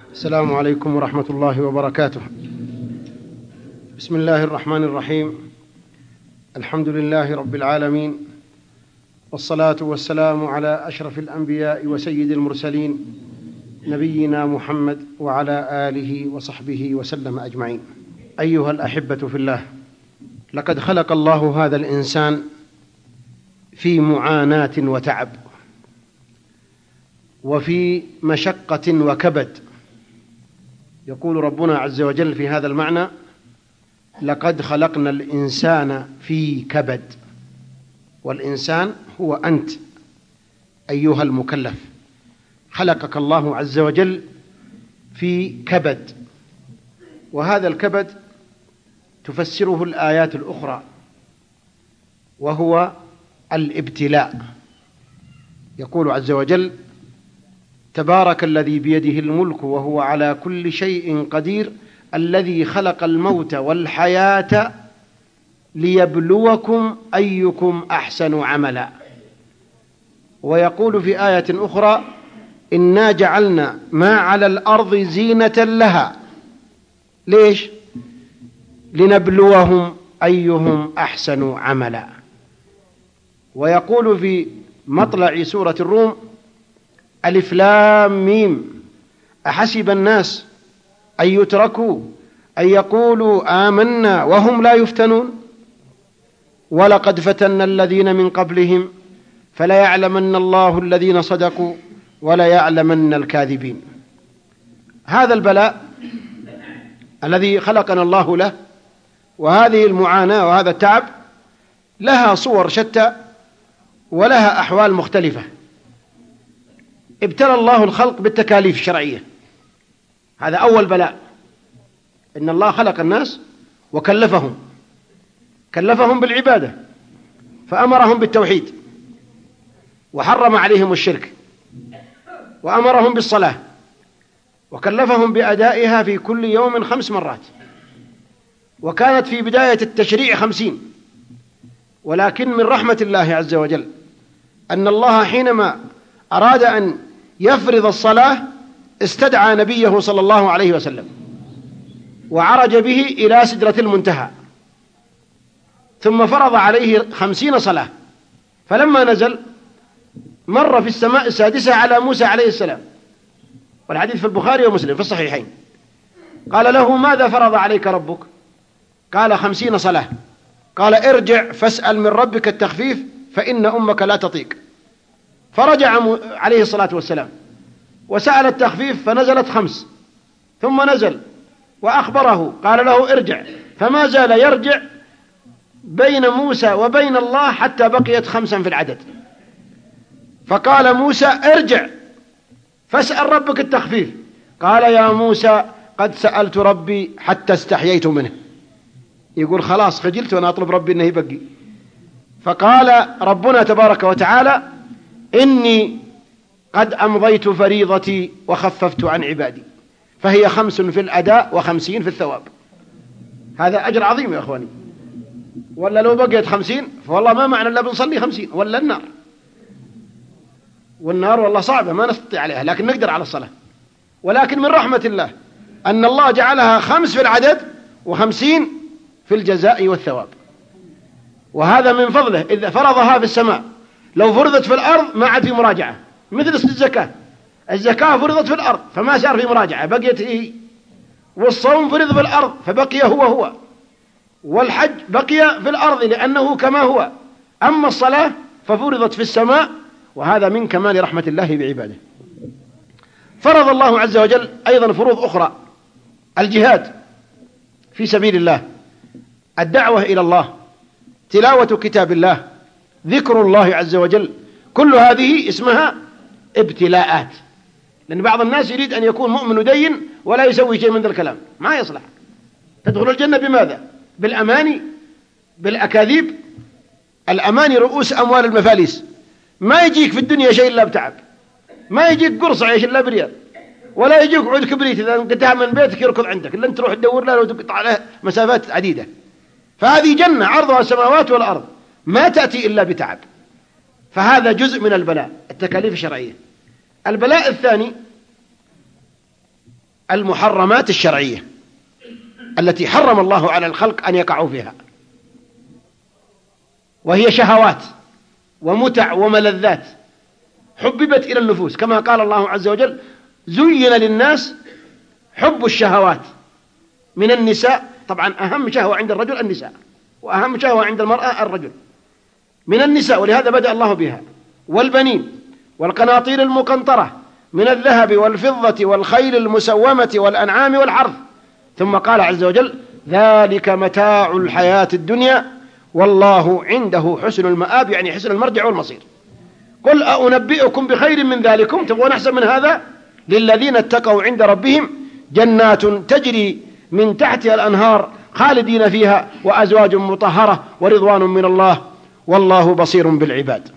السلام عليكم ورحمة الله وبركاته. بسم الله الرحمن الرحيم. الحمد لله رب العالمين، والصلاة والسلام على أشرف الأنبياء وسيد المرسلين نبينا محمد وعلى آله وصحبه وسلم أجمعين. أيها الأحبة في الله، لقد خلق الله هذا الإنسان في معاناة وتعب وفي مشقة وكبد. يقول ربنا عز وجل في هذا المعنى: لقد خلقنا الإنسان في كبد. والإنسان هو أنت أيها المكلف، خلقك الله عز وجل في كبد، وهذا الكبد تفسره الآيات الأخرى، وهو الابتلاء. يقول عز وجل: تبارك الذي بيده الملك وهو على كل شيء قدير الذي خلق الموت والحياة ليبلوكم أيكم أحسن عملا. ويقول في آية أخرى: إنا جعلنا ما على الأرض زينة لها. ليش؟ لنبلوهم أيهم أحسن عملا. ويقول في مطلع سورة الروم: ألف لام ميم أحسب الناس أن يتركوا أن يقولوا آمنا وهم لا يفتنون ولقد فتنا الذين من قبلهم فليعلمن الله الذين صدقوا وليعلمن الكاذبين. هذا البلاء الذي خلقنا الله له، وهذه المعاناة وهذا التعب، لها صور شتى ولها أحوال مختلفة. ابتلى الله الخلق بالتكاليف الشرعية، هذا أول بلاء. إن الله خلق الناس وكلفهم بالعبادة، فأمرهم بالتوحيد، وحرم عليهم الشرك، وأمرهم بالصلاة، وكلفهم بأدائها في كل يوم 5 مرات، وكانت في بداية التشريع 50، ولكن من رحمة الله عز وجل أن الله حينما أراد أن يفرض الصلاة استدعى نبيه صلى الله عليه وسلم وعرج به إلى سدرة المنتهى، ثم فرض عليه 50 صلاة. فلما نزل مر في السماء السادسة على موسى عليه السلام، والحديث في البخاري ومسلم في الصحيحين. قال له: ماذا فرض عليك ربك؟ قال: 50 صلاة. قال: ارجع فاسأل من ربك التخفيف فإن أمك لا تطيق. فرجع عليه الصلاة والسلام وسأل التخفيف فنزلت 5، ثم نزل وأخبره، قال له: ارجع. فما زال يرجع بين موسى وبين الله حتى بقيت 5 في العدد. فقال موسى: ارجع فاسأل ربك التخفيف. قال: يا موسى قد سألت ربي حتى استحييت منه. يقول خلاص خجلت وأنا أطلب ربي أنه يبقي. فقال ربنا تبارك وتعالى: إني قد أمضيت فريضتي وخففت عن عبادي، فهي 5 في الأداء و50 في الثواب. هذا أجر عظيم يا أخواني. ولا لو بقيت 50 فوالله ما معنى إلا بنصلي 50 ولا النار. والنار والله صعبة ما نستطيع عليها، لكن نقدر على الصلاة. ولكن من رحمة الله أن الله جعلها 5 في العدد و50 في الجزاء والثواب. وهذا من فضله إذا فرضها في السماء. لو فرضت في الأرض ما عاد في مراجعة، مثل الزكاة فرضت في الأرض فما صار في مراجعة، بقيت هي. والصوم فرض في الأرض فبقي هو، والحج بقي في الأرض لأنه كما هو. أما الصلاة ففرضت في السماء، وهذا من كمال رحمة الله بعباده. فرض الله عز وجل أيضا فروض أخرى: الجهاد في سبيل الله، الدعوة إلى الله، تلاوة كتاب الله، ذكر الله عز وجل. كل هذه اسمها ابتلاءات، لأن بعض الناس يريد أن يكون مؤمن ودين ولا يسوي شيء من ذا الكلام، ما يصلح. تدخل الجنة بماذا؟ بالأماني، بالأكاذيب. الأماني رؤوس أموال المفاليس. ما يجيك في الدنيا شيء إلا بتعب، ما يجيك قرص عيش إلا بريال، ولا يجيك عود كبريت إذا انقطع من بيتك يركض عندك إلا أن تروح تدور له وتقطع عليه مسافات عديدة. فهذه جنة عرضها السماوات والأرض، ما تأتي إلا بتعب. فهذا جزء من البلاء، التكاليف الشرعية. البلاء الثاني المحرمات الشرعية التي حرم الله على الخلق أن يقعوا فيها، وهي شهوات ومتع وملذات حببت إلى النفوس، كما قال الله عز وجل: زين للناس حب الشهوات من النساء. طبعا أهم شهوة عند الرجل النساء، وأهم شهوة عند المرأة الرجل. من النساء، ولهذا بدأ الله بها، والبنين والقناطير المقنطرة من الذهب والفضة والخيل المسومة والأنعام والحرث. ثم قال عز وجل: ذلك متاع الحياة الدنيا والله عنده حسن المآب، يعني حسن المرجع والمصير. قل أنبئكم بخير من ذلكم، تبغون أحسن من هذا؟ للذين اتقوا عند ربهم جنات تجري من تحتها الأنهار خالدين فيها وأزواج مطهرة ورضوان من الله والله بصير بالعباد.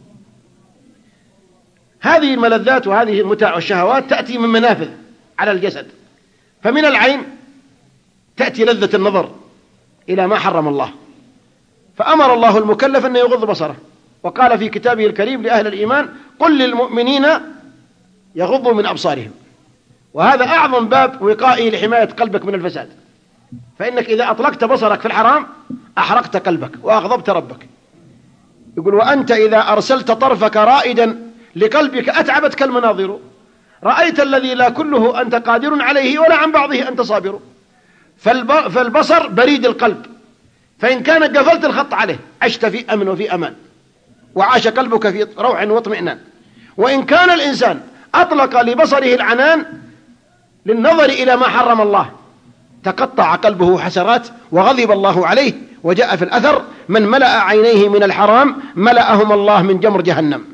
هذه الملذات وهذه المتاع والشهوات تأتي من منافذ على الجسد، فمن العين تأتي لذة النظر إلى ما حرم الله، فأمر الله المكلف أن يغض بصره، وقال في كتابه الكريم لأهل الإيمان: قل للمؤمنين يغضوا من أبصارهم. وهذا أعظم باب وقائي لحماية قلبك من الفساد، فإنك إذا أطلقت بصرك في الحرام أحرقت قلبك وأغضبت ربك. يقول: وأنت إذا أرسلت طرفك رائدا لقلبك أتعبتك المناظر، رأيت الذي لا كله أنت قادر عليه ولا عن بعضه أنت صابر. فالبصر بريد القلب، فإن كان قفلت الخط عليه عشت في أمن وفي أمان، وعاش قلبك في روح واطمئنان. وإن كان الإنسان أطلق لبصره العنان للنظر إلى ما حرم الله تقطع قلبه حسرات وغضب الله عليه. وجاء في الأثر: من ملأ عينيه من الحرام ملأهم الله من جمر جهنم.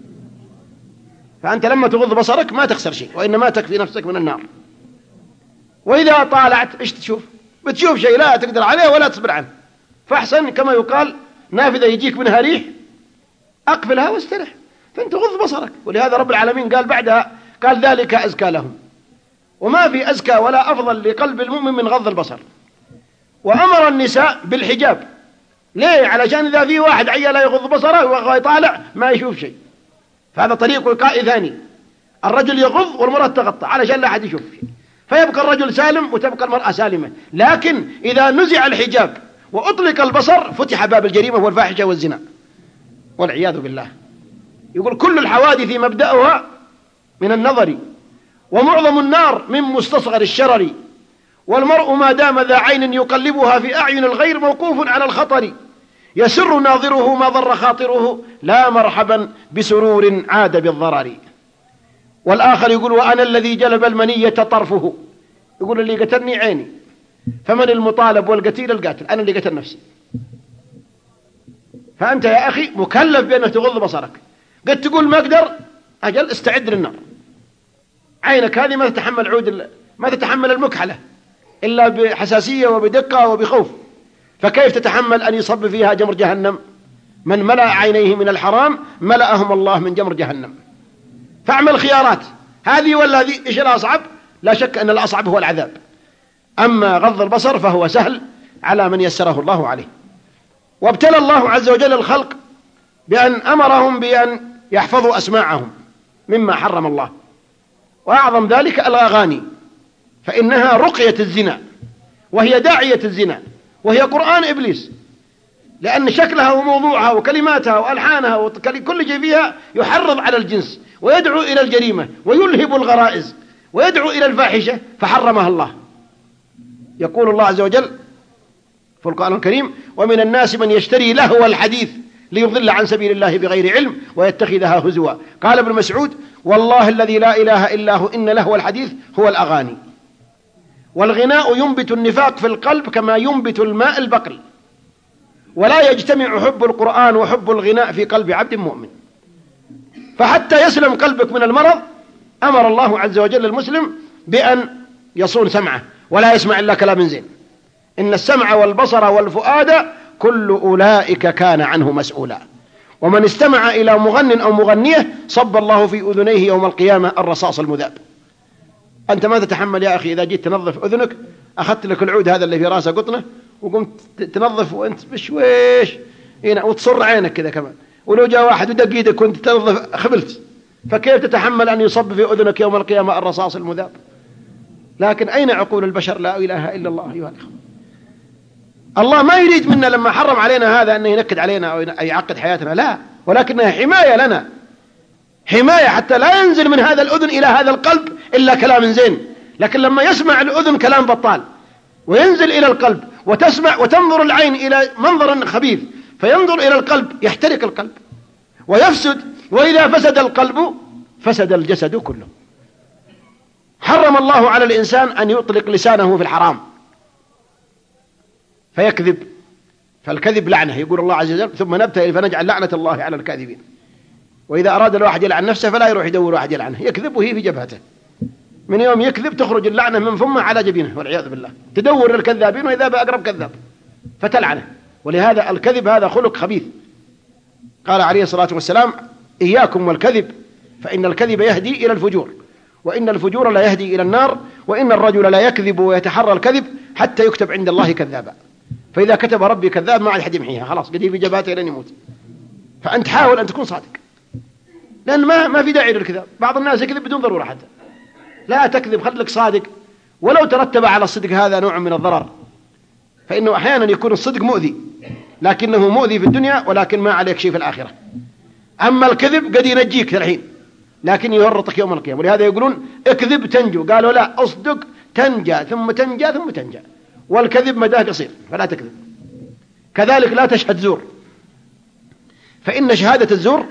فأنت لما تغض بصرك ما تخسر شيء، وإنما تكفي نفسك من النار. وإذا طالعت إيش تشوف؟ بتشوف شيء لا تقدر عليه ولا تصبر عنه، فأحسن كما يقال نافذة يجيك منها ريح أقفلها واسترح، فأنت غض بصرك. ولهذا رب العالمين قال بعدها، قال: ذلك أزكى لهم. وما في أزكى ولا أفضل لقلب المؤمن من غض البصر. وأمر النساء بالحجاب. ليه؟ علشان إذا في واحد عيال لا يغض بصره ويطالع ما يشوف شيء، فهذا طريق وقائي ثاني. الرجل يغض والمرأة تغطى علشان لا أحد يشوف شيء، فيبقى الرجل سالم وتبقى المرأة سالمة. لكن إذا نزع الحجاب وأطلق البصر فتح باب الجريمة والفاحشة والزنا والعياذ بالله. يقول: كل الحوادث مبدأها من النظر، ومعظم النار من مستصغر الشرر، والمرء ما دام ذا عين يقلبها في أعين الغير موقوف على الخطر، يسر ناظره ما ضر خاطره، لا مرحبا بسرور عاد بالضرر. والآخر يقول: وأنا الذي جلب المنية طرفه. يقول: اللي قتلني عيني، فمن المطالب والقتيل القاتل؟ أنا اللي قتل نفسي. فأنت يا أخي مكلف بأنك تغض بصرك. قد تقول ما أقدر، أجل استعد للنار. عينك هذه ما تتحمل المكحلة إلا بحساسية وبدقة وبخوف، فكيف تتحمل أن يصب فيها جمر جهنم؟ من ملأ عينيه من الحرام ملأهم الله من جمر جهنم. فاعمل خيارات، هذه ولا هذه، إيش الأصعب؟ لا شك أن الأصعب هو العذاب. أما غض البصر فهو سهل على من يسره الله عليه. وابتلى الله عز وجل الخلق بأن أمرهم بأن يحفظوا أسماعهم مما حرم الله، وأعظم ذلك الأغاني، فإنها رقية الزنا، وهي داعية الزنا، وهي قرآن إبليس، لأن شكلها وموضوعها وكلماتها وألحانها وكل شيء فيها يحرض على الجنس ويدعو إلى الجريمة ويلهب الغرائز ويدعو إلى الفاحشة، فحرمها الله. يقول الله عز وجل في القرآن الكريم: ومن الناس من يشتري لهو الحديث ليضل عن سبيل الله بغير علم ويتخذها هزوا. قال ابن مسعود: والله الذي لا إله إلا هو إن لهو الحديث هو الأغاني. والغناء ينبت النفاق في القلب كما ينبت الماء البقل، ولا يجتمع حب القرآن وحب الغناء في قلب عبد مؤمن. فحتى يسلم قلبك من المرض أمر الله عز وجل المسلم بأن يصون سمعه ولا يسمع إلا كلام زين. إن السمع والبصر والفؤاد كل أولئك كان عنه مسؤولا. ومن استمع إلى مغن أو مغنية صب الله في أذنيه يوم القيامة الرصاص المذاب. أنت ما تتحمل يا أخي إذا جيت تنظف أذنك، أخذت لك العود هذا اللي في راسه قطنة وقمت تنظف وأنت بشويش هنا وتصر عينك كذا كمان، ولو جاء واحد ودق يدك وأنت تنظف خبلت، فكيف تتحمل أن يصب في أذنك يوم القيامة الرصاص المذاب؟ لكن أين عقول البشر؟ لا إله إلا الله أيها الأخوة. الله ما يريد منا لما حرم علينا هذا أنه ينكد علينا أو يعقد حياتنا، لا، ولكنها حماية لنا، حماية حتى لا ينزل من هذا الأذن إلى هذا القلب إلا كلام زين. لكن لما يسمع الأذن كلام بطال وينزل إلى القلب، وتسمع وتنظر العين إلى منظر خبيث فينظر إلى القلب، يحترق القلب ويفسد، وإذا فسد القلب فسد الجسد كله. حرم الله على الإنسان أن يطلق لسانه في الحرام فيكذب، فالكذب لعنة، يقول الله عز وجل ثم نبتهل فنجعل لعنة الله على الكاذبين. وإذا أراد الواحد يلعن نفسه فلا يروح يدور واحد يلعنه، يكذب وهي في جبهته، من يوم يكذب تخرج اللعنة من فمه على جبينه والعياذ بالله، تدور الكذابين وإذا بأقرب كذاب فتلعنه. ولهذا الكذب هذا خلق خبيث. قال عليه الصلاة والسلام إياكم والكذب فإن الكذب يهدي إلى الفجور، وإن الفجور لا يهدي إلى النار، وإن الرجل لا يكذب ويتحرى الكذب حتى يكتب عند الله كذابا، فإذا كتب ربي كذاب ما عاد حد يمحيها، خلاص قد في جبهته لن يموت. فأنت حاول أن تكون صادق، لأن ما في داعي للكذاب. بعض الناس يكذب بدون ضرورة حتى، لا تكذب، خليك صادق ولو ترتب على الصدق هذا نوع من الضرر، فإنه أحيانا يكون الصدق مؤذي لكنه مؤذي في الدنيا ولكن ما عليك شيء في الآخرة. أما الكذب قد ينجيك الحين لكن يورطك يوم القيامة. ولهذا يقولون اكذب تنجو، قالوا لا، اصدق تنجى ثم تنجى ثم تنجى، والكذب مداه قصير فلا تكذب. كذلك لا تشهد زور، فإن شهادة الزور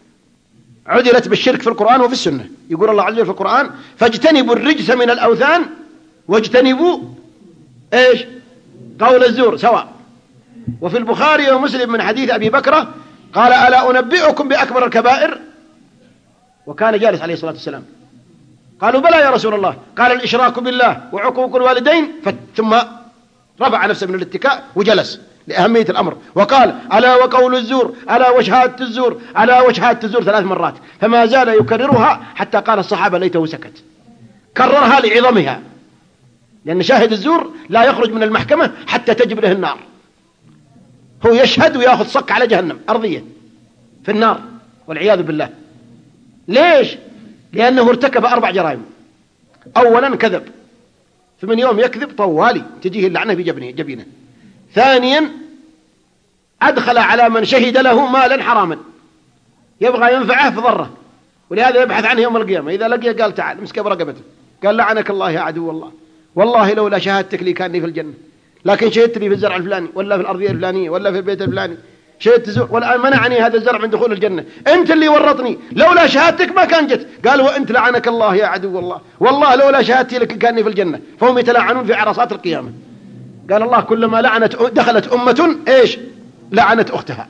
عدلت بالشرك في القرآن وفي السنة. يقول الله عز وجل في القرآن فاجتنبوا الرجس من الأوثان واجتنبوا إيش؟ قول الزور سواء. وفي البخاري ومسلم من حديث أبي بكرة قال ألا أنبئكم بأكبر الكبائر؟ وكان جالس عليه الصلاة والسلام. قالوا بلى يا رسول الله. قال الإشراك بالله وعقوق الوالدين، ثم رفع نفسه من الاتكاء وجلس لأهمية الأمر، وقال ألا وقول الزور، ألا وشهادة الزور، ألا وشهادة الزور 3 مرات، فما زال يكررها حتى قال الصحابة ليته سكت. كررها لعظمها، لأن شاهد الزور لا يخرج من المحكمة حتى تجب له النار، هو يشهد ويأخذ صك على جهنم أرضية في النار والعياذ بالله. ليش؟ لأنه ارتكب 4 جرائم. أولا كذب، فمن يوم يكذب طوالي تجيه اللعنة في جبينه. ثانيا أدخل على من شهد له مالا حراما يبغى ينفعه فضره، ولهذا يبحث عنه يوم القيامة. إذا لقيه قال تعال مسك برقبته، قال لعنك الله يا عدو الله، والله لولا شهادتك لي كاني في الجنة، لكن شهدت لي في الزرع الفلاني ولا في الأرضية الفلانية ولا في البيت الفلاني، شهدت زور والآن منعني هذا الزرع من دخول الجنة، أنت اللي ورطني، لولا شهادتك ما كان جت. قال وأنت لعنك الله يا عدو الله، والله لولا شهادتي لك كاني في الجنة. فهم يتلاعنون في عرصات القيامة. قال الله كلما دخلت أمة إيش؟ لعنت أختها.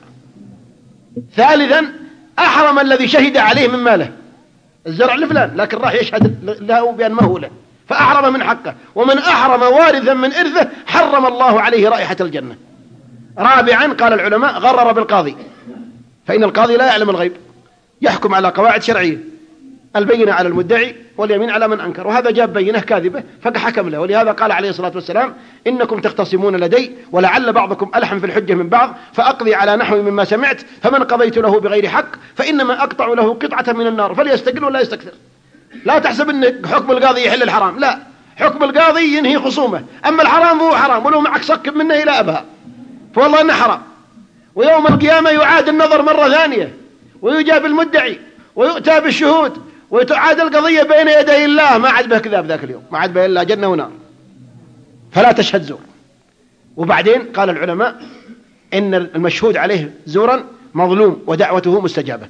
ثالثا أحرم الذي شهد عليه من ماله، الزرع لفلان لكن راح يشهد له بأن ما هو له فأحرم من حقه. ومن أحرم وارثا من إرثه حرم الله عليه رائحة الجنة. رابعا قال العلماء غرر بالقاضي، فإن القاضي لا يعلم الغيب، يحكم على قواعد شرعية، البينة على المدعي واليمين على من أنكر، وهذا جاب بينة كاذبة فحكم له. ولهذا قال عليه الصلاة والسلام إنكم تختصمون لدي ولعل بعضكم ألحم في الحجة من بعض، فأقضي على نحو مما سمعت، فمن قضيت له بغير حق فإنما أقطع له قطعة من النار فليستقل ولا يستكثر. لا تحسب أن حكم القاضي يحل الحرام، لا، حكم القاضي ينهي خصومه، أما الحرام هو حرام ولو معك صك منه إلى أبها فوالله إنه حرام. ويوم القيامة يعاد النظر مرة ثانية ويجاب المدعي ويؤتى بالشهود وتعاد القضية بين يدي الله، ما عاد به كذاب ذاك اليوم، ما عاد به إلا جنة ونار. فلا تشهد زور. وبعدين قال العلماء إن المشهود عليه زورا مظلوم ودعوته مستجابة،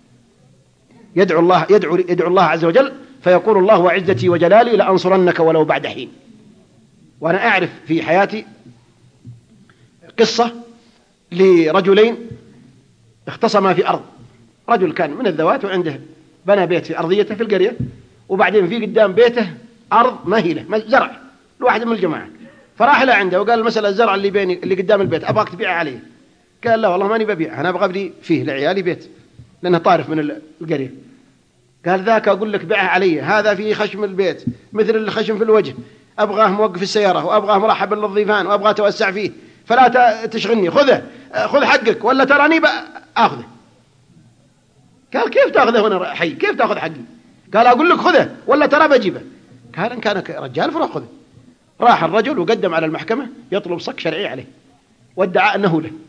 يدعو الله عز وجل فيقول الله وعزتي وجلالي لأنصرنك ولو بعد حين. وأنا أعرف في حياتي قصة لرجلين اختصما في أرض. رجل كان من الذوات وعنده بنى بيت في أرضيته في القرية، وبعدين في قدام بيته أرض مهيلة زرع لواحد من الجماعة، فراح له عنده وقال المسألة الزرع اللي قدام البيت أبغاك تبيعه عليه. قال لا والله ماني ببيع، أنا أبغى أبني فيه لعيالي بيت لأنه طارف من القرية. قال ذاك أقول لك بيعه علي، هذا فيه خشم البيت مثل الخشم في الوجه، أبغاه موقف السيارة وأبغاه مرحب للضيفان وأبغى توسع فيه، فلا تشغلني، خذ حقك ولا تراني أخذه. قال كيف تأخذه هنا حي؟ كيف تأخذ حقي؟ قال أقول لك خذه ولا ترى بجيبه. قال إن كان رجال فنأخذه. راح الرجل وقدم على المحكمة يطلب صك شرعي عليه وادعى أنه له.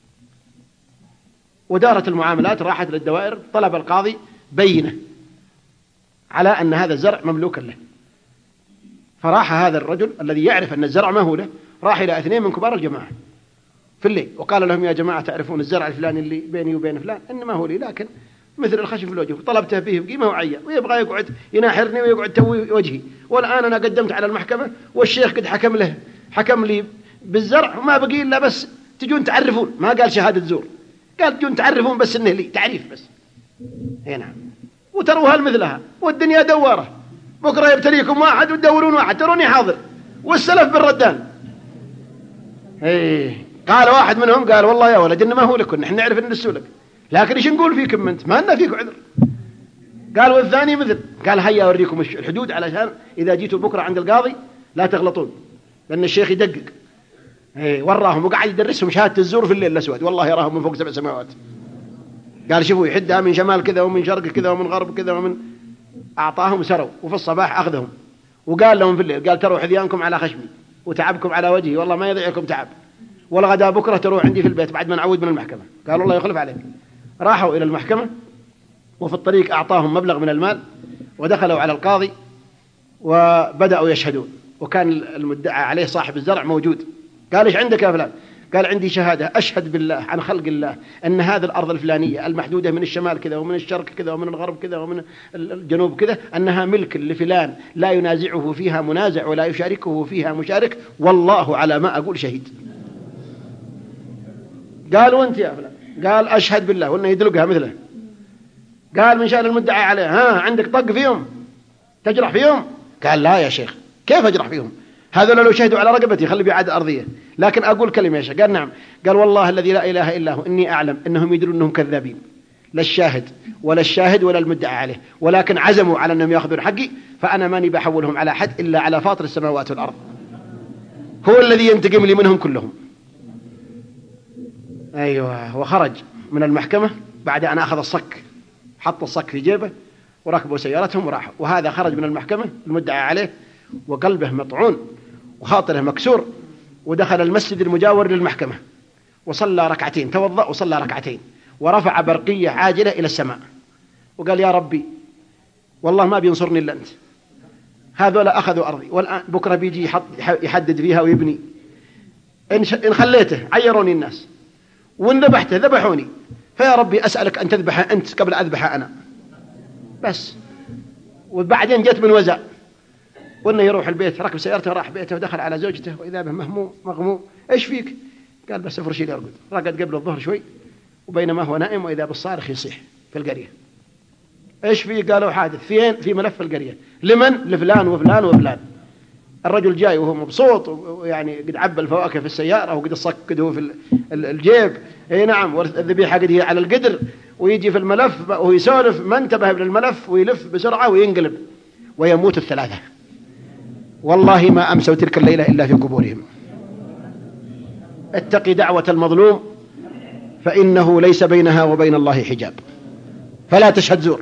ودارت المعاملات، راحت للدوائر، طلب القاضي بينة على أن هذا الزرع مملوكا له. فراح هذا الرجل الذي يعرف أن الزرع ما هو له، راح إلى 2 من كبار الجماعة في الليل وقال لهم يا جماعة تعرفون الزرع الفلاني اللي بيني وبين فلان إنما هو لي، لكن مثل الخشب في الوجه، طلبته فيه بقيمة وعية ويبغى يقعد يناحرني ويقعد توي وجهي، والآن أنا قدمت على المحكمة والشيخ قد حكم لي بالزرع وما بقي إلا بس تجون تعرفون. ما قال شهادة زور، قال تجون تعرفون بس إنه لي تعريف بس. نعم. وتروها مثلها والدنيا دوارة، بكرة يبتليكم واحد وتدورون واحد، تروني حاضر والسلف بالردان. قال واحد منهم قال والله يا ولد إنما هو لكم، نحن نعرف إن السلك، لكن إيش نقول فيكم أنت؟ ما لنا فيكم عذر. قال والثاني مثل، قال هيا أوريكم الحدود علشان إذا جيتوا بكرة عند القاضي لا تغلطون، لأن الشيخ يدقق. وراهم وقعد يدرسهم شهادة الزور في الليل الأسود، والله يراهم من فوق 7 سماوات. قال شوفوا يحدها من شمال كذا ومن شرق كذا ومن غرب كذا ومن، أعطاهم سروا، وفي الصباح أخذهم وقال لهم في الليل، قال تروا حذيانكم على خشمي وتعبكم على وجهي، والله ما يضيع لكم تعب، والغدا بكرة تروح عندي في البيت بعد ما نعود من المحكمة. قالوا الله يخلف عليك. راحوا إلى المحكمة وفي الطريق أعطاهم مبلغ من المال ودخلوا على القاضي وبدأوا يشهدون، وكان المدعى عليه صاحب الزرع موجود. قال إيش عندك يا فلان؟ قال عندي شهادة أشهد بالله عن خلق الله أن هذه الأرض الفلانية المحدودة من الشمال كذا ومن الشرق كذا ومن الغرب كذا ومن الجنوب كذا أنها ملك لفلان لا ينازعه فيها منازع ولا يشاركه فيها مشارك، والله على ما أقول شهيد. قال وانت يا فلان؟ قال أشهد بالله، وأنه يدلقها مثله. قال من شأن المدعي عليه عندك طق فيهم تجرح فيهم؟ قال لا يا شيخ، كيف أجرح فيهم؟ هذول لو شهدوا على رقبتي خلي بإعادة أرضية، لكن أقول كلمة يا شيخ. قال نعم. قال والله الذي لا إله إلا هو إني أعلم أنهم يدرون أنهم كذابين، لا الشاهد ولا الشاهد ولا المدعى عليه، ولكن عزموا على أنهم يأخذون حقي، فأنا ماني بحولهم على حد إلا على فاطر السماوات والأرض، هو الذي ينتقم لي منهم كلهم. أيوة. وخرج من المحكمة بعد أن أخذ الصك، حط الصك في جيبه وركبوا سيارتهم وراحوا. وهذا خرج من المحكمة المدعى عليه وقلبه مطعون وخاطره مكسور، ودخل المسجد المجاور للمحكمة وصلى ركعتين، توضأ وصلى ركعتين ورفع برقية عاجلة إلى السماء وقال يا ربي والله ما بينصرني إلا أنت، هذول أخذوا أرضي والآن بكرة بيجي يحدد فيها ويبني، إن خليته عيروني الناس، وإن ذبحته ذبحوني، فيا ربي أسألك أن تذبح أنت قبل أذبح أنا بس. وبعدين جت من وزع وإنه يروح البيت، ركب سيارته راح بيته ودخل على زوجته وإذا به مهموم مغموم. إيش فيك؟ قال بس افرشي لي أرقد. رقد قبل الظهر شوي وبينما هو نائم وإذا بالصارخ يصيح في القرية. إيش فيك؟ قالوا حادث. فين؟ في ملف القرية. لمن؟ لفلان وفلان وفلان. الرجل جاي وهو مبسوط ويعني قد عبى الفواكه في السيارة وقد الصك قد هو في الجيب. اي نعم. والذبيحة قد هي على القدر، ويجي في الملف وهو يسولف ما انتبه للملف ويلف بسرعة وينقلب ويموت الثلاثة. والله ما أمسوا تلك الليلة إلا في قبورهم. اتقي دعوة المظلوم فإنه ليس بينها وبين الله حجاب، فلا تشهد زور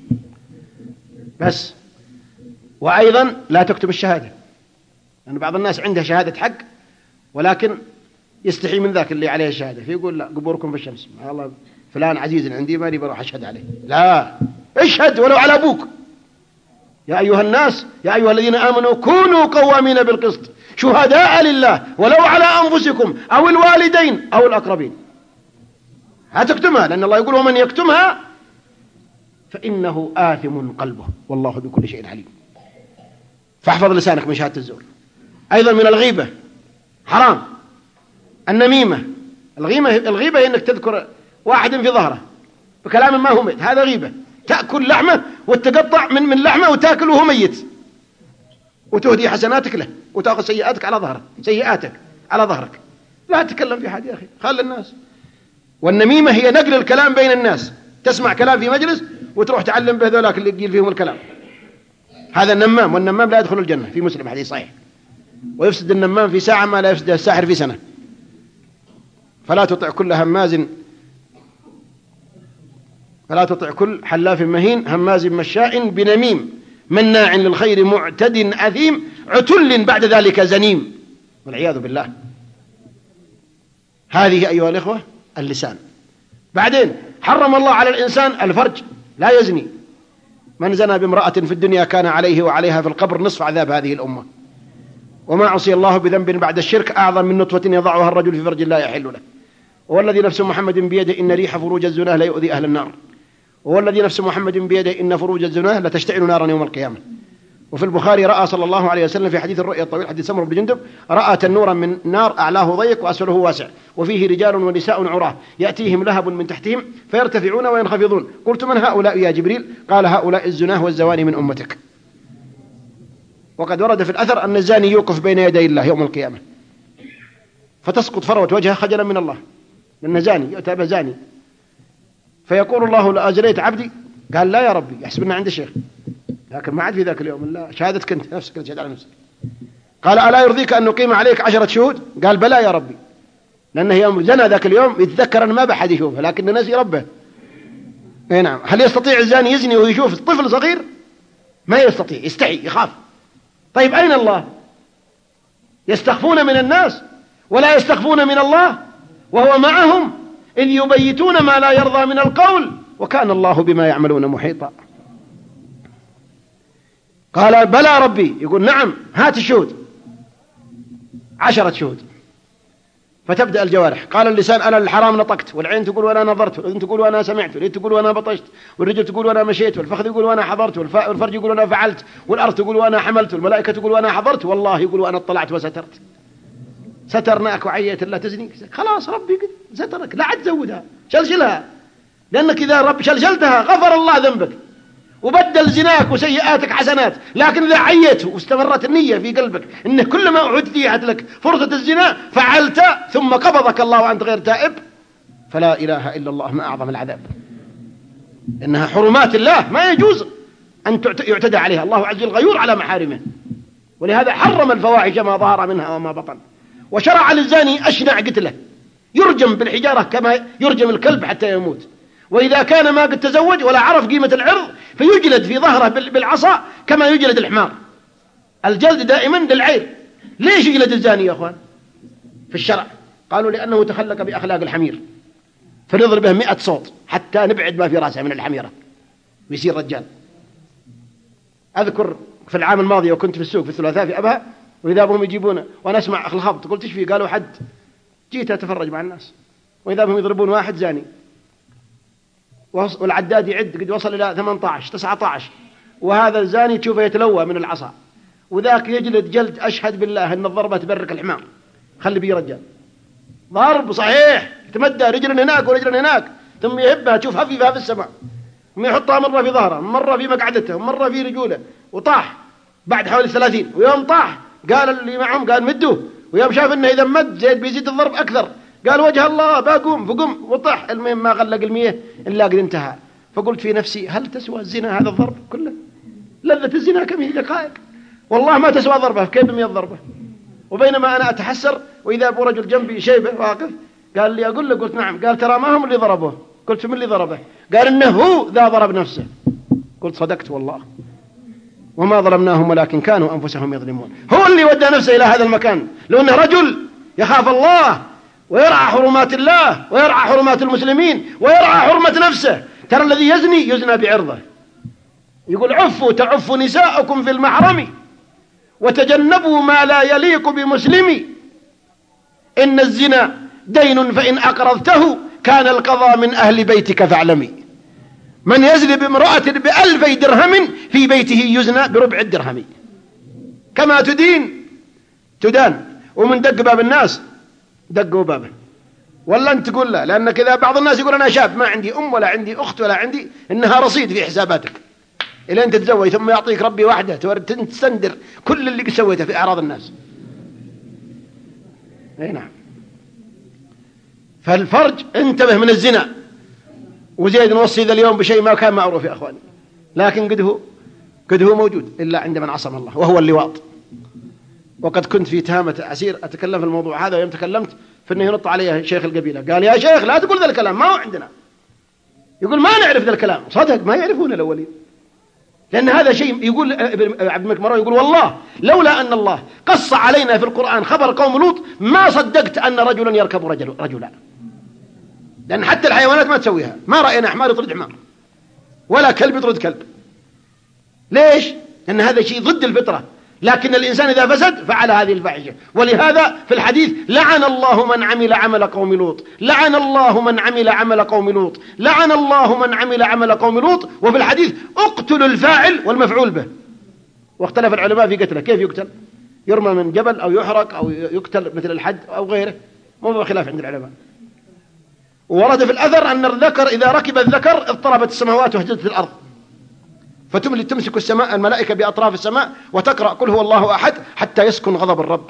بس. وأيضا لا تكتب الشهادة، لأن بعض الناس عنده شهادة حق ولكن يستحي من ذاك اللي عليه الشهادة، فيقول لا قبوركم في الشمس، الله فلان عزيز عندي ماني بروح أشهد عليه. لا، اشهد ولو على أبوك. يا أيها الناس يا أيها الذين آمنوا كونوا قوامين بالقسط شهداء لله ولو على أنفسكم أو الوالدين أو الأقربين. هتكتمها، لأن الله يقول ومن يكتمها فإنه آثم قلبه والله بكل شيء عليم. فاحفظ لسانك من شهادة الزور. أيضا من الغيبة حرام النميمة. الغيبة هي أنك تذكر واحد في ظهره بكلام ما هو ميت، هذا غيبة. تأكل لحمه وتقطع من لحمه وتأكل وهو ميت وتهدي حسناتك له وتأخذ سيئاتك على ظهرك. لا تتكلم في حد يا أخي، خلي الناس. والنميمة هي نقل الكلام بين الناس، تسمع كلام في مجلس وتروح تعلم به ذولاك اللي يقيل فيهم الكلام. هذا النمام، والنمام لا يدخل الجنة في مسلم حديث صحيح. ويفسد النمام في ساعة ما لا يفسد الساحر في سنة. فلا تطع كل حلاف مهين هماز مشاء بنميم مناع للخير معتد أثيم عتل بعد ذلك زنيم، والعياذ بالله. هذه أيها الإخوة اللسان. بعدين حرم الله على الإنسان الفرج، لا يزني. من زنى بامرأة في الدنيا كان عليه وعليها في القبر نصف عذاب هذه الأمة. وما عصي الله بذنب بعد الشرك أعظم من نطفة يضعها الرجل في فرج لا يحل له. والذي نفس محمد بيده إن ريح فروج الزناه لا يؤذي أهل النار. والذي نفس محمد بيده إن فروج الزناه لتشتعل نارا يوم القيامة. وفي البخاري رأى صلى الله عليه وسلم في حديث الرؤيا الطويل حديث سمر بن جندب رأى تنورا من نار أعلاه ضيق وأسفله واسع وفيه رجال ونساء عراه يأتيهم لهب من تحتهم فيرتفعون وينخفضون. قلت من هؤلاء يا جبريل؟ قال هؤلاء الزناه والزواني من أمتك. وقد ورد في الأثر أن الزاني يوقف بين يدي الله يوم القيامة فتسقط فروة وجهه خجلا من الله، لأنه زاني يؤتى به زاني، فيقول الله لأجريت عبدي؟ قال لا يا ربي، يحسبنا عند الشيخ، لكن ما عاد في ذاك اليوم لا شهادتك أنت نفسك شهد على نفسك. قال ألا يرضيك أن نقيم عليك 10 شهود؟ قال بلى يا ربي، لأنه يوم زنى ذاك اليوم يتذكر أن ما بحد يشوفه لكن نسي ربه. اي نعم. هل يستطيع الزاني يزني ويشوف طفل صغير؟ ما يستطيع، يستحي يخاف. طيب أين الله؟ يستخفون من الناس ولا يستخفون من الله وهو معهم إذ يبيتون ما لا يرضى من القول وكان الله بما يعملون محيطا. قال بلى ربي، يقول نعم هات الشهود، 10 شهود. فتبدأ الجوارح. قال اللسان أنا الحرام نطقت، والعين تقول وأنا نظرت، والأذن تقول وأنا سمعت، واليد تقول وأنا بطشت، والرجل تقول وأنا مشيت، والفخذ يقول وأنا حضرت، والفرج يقول وأنا فعلت، والأرض تقول وأنا حملت، والملائكة تقول وأنا حضرت، والله يقول وأنا اطلعت وسترت. سترناك وعيت الله تزني، خلاص ربي سترك، لا عاد تزودها، شلشلها، لأنك إذا رب شلشلتها غفر الله ذنبك وبدل زناك وسيئاتك حسنات. لكن إذا عيت واستمرت النية في قلبك إنه كلما أعدت لك فرصة الزنا فعلت ثم قبضك الله وأنت غير تائب، فلا إله إلا الله ما أعظم العذاب. إنها حرمات الله ما يجوز أن يعتدى عليها. الله عز وجل غيور على محارمه، ولهذا حرم الفواحش ما ظهر منها وما بطن، وشرع للزاني أشنع قتله، يرجم بالحجارة كما يرجم الكلب حتى يموت. وإذا كان ما قد تزوج ولا عرف قيمة العرض فيجلد في ظهره بالعصا كما يجلد الحمار. الجلد دائما للعير. ليش يجلد الزاني يا أخوان في الشرع؟ قالوا لأنه تخلق بأخلاق الحمير فنضربه 100 صوت حتى نبعد ما في رأسه من الحميرة ويصير رجال. أذكر في العام الماضي وكنت في السوق في الثلاثاء في أبها، وإذا بهم يجيبون وأنا أسمع أخ الخبط، قلت إيش فيه؟ قالوا حد. جيت أتفرج مع الناس وإذا بهم يضربون واحد زاني، والعداد يعد قد وصل إلى 18 19، وهذا الزاني تشوفه يتلوى من العصا، وذاك يجلد جلد أشهد بالله أن الضربة تبرك الحمار، خلي بيه رجال. ضرب صحيح، يتمدى رجل هناك ورجل هناك، ثم يهبها تشوف هفيفها في السماء، ثم يحطها مرة في ظهره، مرة في مقعدته، مرة في رجوله، وطاح بعد حوالي 30. ويوم طاح قال اللي معهم قال مدوه، ويوم شاف انه اذا مد زيد بيزيد الضرب اكثر قال وجه الله بقوم، فقم وطح. المهم ما غلق المياه الا قد انتهى. فقلت في نفسي هل تسوى الزنا هذا الضرب كله؟ لذة الزنا كم هي دقائق، والله ما تسوى ضربه، كيف 100 ضربه. وبينما انا اتحسر واذا ابو رجل جنبي شيبه واقف قال لي اقول له، قلت نعم. قال ترى ما هم اللي ضربوه. قلت من اللي ضربه؟ قال انه هو ذا ضرب نفسه. قلت صدقت والله، وما ظلمناهم ولكن كانوا أنفسهم يظلمون. هو اللي ودى نفسه إلى هذا المكان، لو أنه رجل يخاف الله ويرعى حرمات الله ويرعى حرمات المسلمين ويرعى حرمة نفسه. ترى الذي يزني يزنى بعرضه. يقول عفوا تعفوا نساءكم في المحرم وتجنبوا ما لا يليق بمسلم، إن الزنا دين فإن أقرضته كان القضاء من أهل بيتك فاعلمي. من يزني بامرأة ب1000 درهم في بيته يزنى بربع الدرهم. كما تدين تدان. ومن دق باب الناس دقوا بابه. ولا أنت تقول لا، لأنك إذا بعض الناس يقول أنا شاب ما عندي أم ولا عندي أخت ولا عندي، إنها رصيد في حساباتك إلى أن تتزوج ثم يعطيك ربي واحدة تستندر كل اللي سويته في أعراض الناس. أي نعم. فالفرج انتبه من الزنا. وزيد نوصي ذا اليوم بشيء ما كان معروف يا أخواني، لكن قد هو موجود إلا عند من عصم الله، وهو اللواط. وقد كنت في تهامة عسير أتكلم في الموضوع هذا، ويوم تكلمت فإنه ينط علي شيخ القبيلة قال يا شيخ لا تقول ذا الكلام، ما هو عندنا. يقول ما نعرف ذا الكلام. صدق ما يعرفون الأولين، لأن هذا شيء. يقول عبد الملك مروان يقول والله لولا أن الله قص علينا في القرآن خبر قوم لوط ما صدقت أن رجلا يركب رجلا، لأن حتى الحيوانات ما تسويها. ما رأينا حمار يطرد حمار ولا كلب يطرد كلب. ليش؟ لأن هذا شيء ضد الفطرة. لكن الإنسان إذا فسد فعل هذه الفاحشة. ولهذا في الحديث لعن الله من عمل عمل قوم لوط، لعن الله من عمل عمل قوم لوط، لعن الله من عمل عمل قوم لوط. وفي الحديث اقتلوا الفاعل والمفعول به. واختلف العلماء في قتله، كيف يقتل؟ يرمى من جبل أو يحرق أو يقتل مثل الحد أو غيره، موضوع خلاف عند العلماء. وورد في الأثر أن الذكر إذا ركب الذكر اضطربت السماوات وهجت الأرض، فتمسك السماء الملائكة بأطراف السماء وتقرأ قل هو الله أحد حتى يسكن غضب الرب.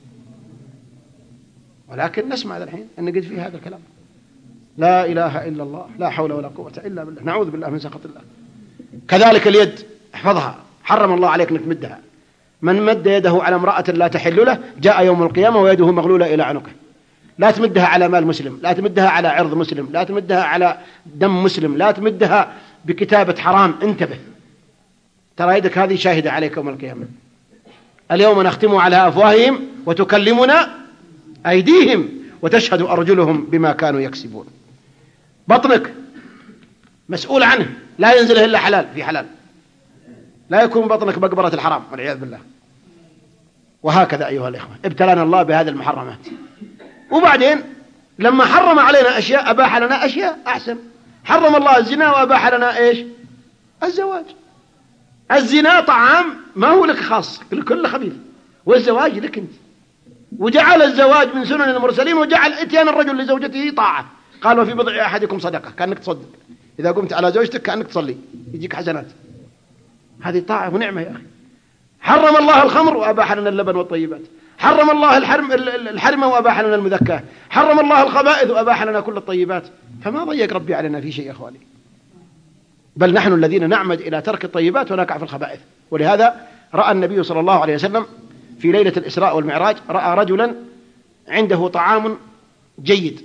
ولكن نسمع الحين أن نجد فيه هذا الكلام. لا إله إلا الله، لا حول ولا قوة إلا بالله، نعوذ بالله من سخط الله. كذلك اليد، احفظها، حرم الله عليك أنك تمدها. من مد يده على امرأة لا تحل له جاء يوم القيامة ويده مغلولة إلى عنقه. لا تمدها على مال مسلم، لا تمدها على عرض مسلم، لا تمدها على دم مسلم، لا تمدها بكتابة حرام. انتبه، ترى يدك هذه شاهدة عليك يوم القيامة. اليوم نختم على أفواههم وتكلمنا أيديهم وتشهد أرجلهم بما كانوا يكسبون. بطنك مسؤول عنه، لا ينزله إلا حلال في حلال، لا يكون بطنك مقبرة الحرام والعياذ بالله. وهكذا أيها الإخوة ابتلانا الله بهذه المحرمات. وبعدين لما حرم علينا أشياء أباح لنا أشياء أحسن. حرم الله الزنا وأباح لنا إيش؟ الزواج. الزنا طعام ما هو لك خاص، لكل خبيث، والزواج لك أنت. وجعل الزواج من سنن المرسلين، وجعل اتيان الرجل لزوجته طاعة. قال وفي بضع أحدكم صدقة، كأنك تصدق. إذا قمت على زوجتك كأنك تصلي، يجيك حسنات. هذه طاعة ونعمة يا أخي. حرم الله الخمر وأباح لنا اللبن والطيبات. حرم الله الحرم وأباح لنا المذكاة. حرم الله الخبائث وأباح لنا كل الطيبات. فما ضيق ربي علينا في شيء يا أخواني، بل نحن الذين نعمد إلى ترك الطيبات ونقع في الخبائث. ولهذا رأى النبي صلى الله عليه وسلم في ليلة الإسراء والمعراج، رأى رجلا عنده طعام جيد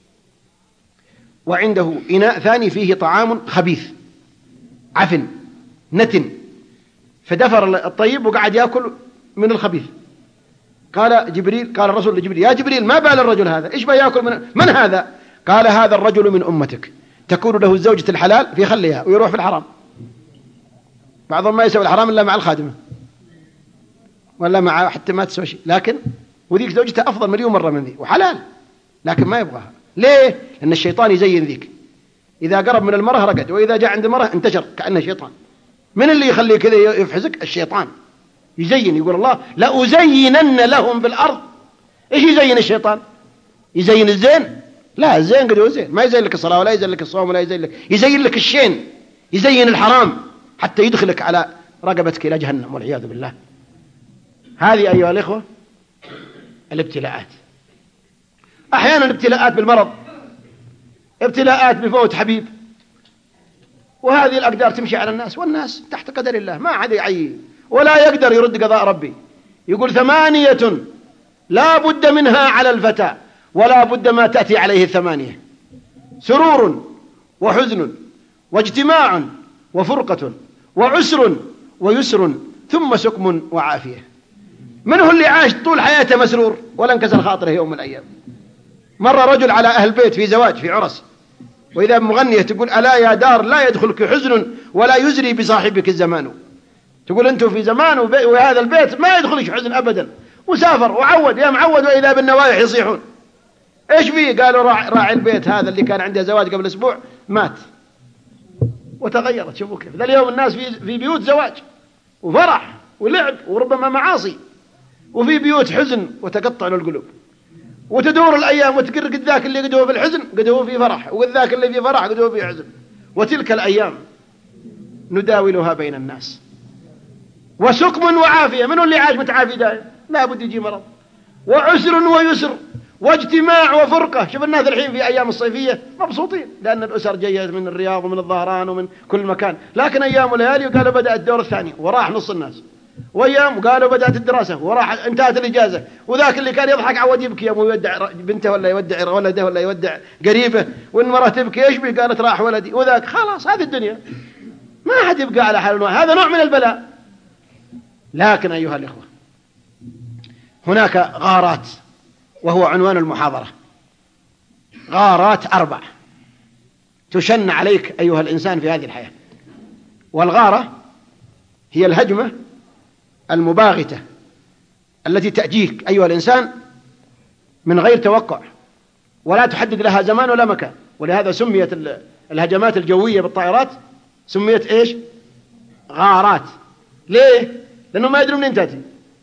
وعنده إناء ثاني فيه طعام خبيث عفن نتن، فدفر الطيب وقعد يأكل من الخبيث. قال الرسول لجبريل يا جبريل ما بال الرجل هذا، إيش بيأكل من هذا؟ قال هذا الرجل من أمتك تكون له الزوجة الحلال في خليها ويروح في الحرام. بعضهم ما يسوي الحرام إلا مع الخادمة ولا مع حتى ما تسوي شيء، لكن وذيك زوجته أفضل مليون مرة من ذي وحلال، لكن ما يبغاها. ليه؟ لأن الشيطان يزين ذيك، إذا قرب من المرأة رقد، وإذا جاء عند المرأة انتشر كأنه شيطان. من اللي يخليه كذا يفحزك؟ الشيطان يزين. يقول الله لأزينن لهم في الأرض. إيش يزين الشيطان؟ يزين الزين؟ لا، الزين قد هو زين، ما يزين لك الصلاة ولا يزين لك الصوم ولا يزين لك الشين، يزين الحرام حتى يدخلك على رقبتك إلى جهنم والعياذ بالله. هذه أيها الإخوة الابتلاءات. أحيانا ابتلاءات بالمرض، ابتلاءات بفوت حبيب، وهذه الأقدار تمشي على الناس، والناس تحت قدر الله، ما عاد يعين ولا يقدر يرد قضاء ربي. يقول 8 لا بد منها على الفتى ولا بد ما تأتي عليه 8: سرور وحزن واجتماع وفرقة وعسر ويسر ثم سقم وعافية. من هو اللي عاش طول حياته مسرور ولا انكسر خاطره يوم من الأيام؟ مر رجل على أهل بيت في زواج في عرس، وإذا مغنية تقول ألا يا دار لا يدخلك حزن ولا يزري بصاحبك الزمان. تقول أنتم في زمان وهذا البيت ما يدخلك حزن أبدا. وسافر وعود يا معود، وإذا بالنوايح يصيحون. إيش فيه؟ قالوا راعي البيت هذا اللي كان عنده زواج قبل أسبوع مات وتغيرت. شوفوا كيف ذا اليوم الناس في بيوت زواج وفرح ولعب وربما معاصي، وفي بيوت حزن وتقطع القلوب. وتدور الأيام وتقر قد ذاك اللي قد هو في الحزن قد هو في فرح، وقد ذاك اللي في فرح قد هو في حزن. وتلك الأيام نداولها بين الناس. وسقم وعافية، من اللي عاش متعافي دائم؟ لا بد يجي مرض. وعسر ويسر واجتماع وفرقة. شوف الناس الحين في أيام الصيفية مبسوطين لأن الأسر جاية من الرياض ومن الظهران ومن كل مكان، لكن أيام وليالي قالوا بدأ الدور الثاني وراح نص الناس، وأيام قالوا بدأت الدراسة وراح انتهت الإجازة، وذاك اللي كان يضحك عود يبكي يوم يودع بنته ولا يودع ولده ولا يودع قريبه، والمرأة تبكي ايش بي؟ قالت راح ولدي، وذاك خلاص هذه الدنيا ما أحد يبقى على حال واحد، هذا نوع من البلاء. لكن أيها الإخوة، هناك غارات، وهو عنوان المحاضرة، غارات 4 تشن عليك أيها الإنسان في هذه الحياة. والغارة هي الهجمة المباغتة التي تأتيك أيها الإنسان من غير توقع، ولا تحدد لها زمان ولا مكان. ولهذا سميت الهجمات الجوية بالطائرات سميت إيش؟ غارات. ليه؟ لأنهم ما يدرون منين تأتي،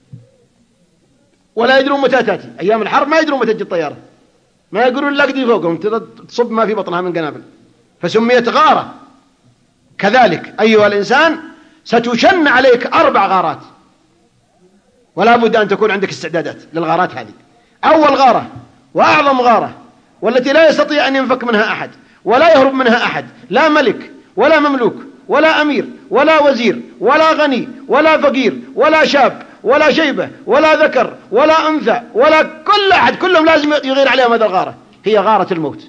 ولا يدرون متى تأتي. أيام الحرب ما يدرون متى تجي الطيارة، ما يقولون لك دي فوقهم تصب ما في بطنها من قنابل، فسميت غارة. كذلك أيها الإنسان ستشن عليك 4 غارات، ولا بد أن تكون عندك استعدادات للغارات هذه. أول غارة وأعظم غارة، والتي لا يستطيع أن ينفك منها أحد ولا يهرب منها أحد، لا ملك ولا مملوك ولا أمير ولا وزير ولا غني ولا فقير ولا شاب ولا شيبة ولا ذكر ولا أنثى ولا كل أحد، كلهم لازم يغير عليهم هذه الغارة. هي غارة الموت.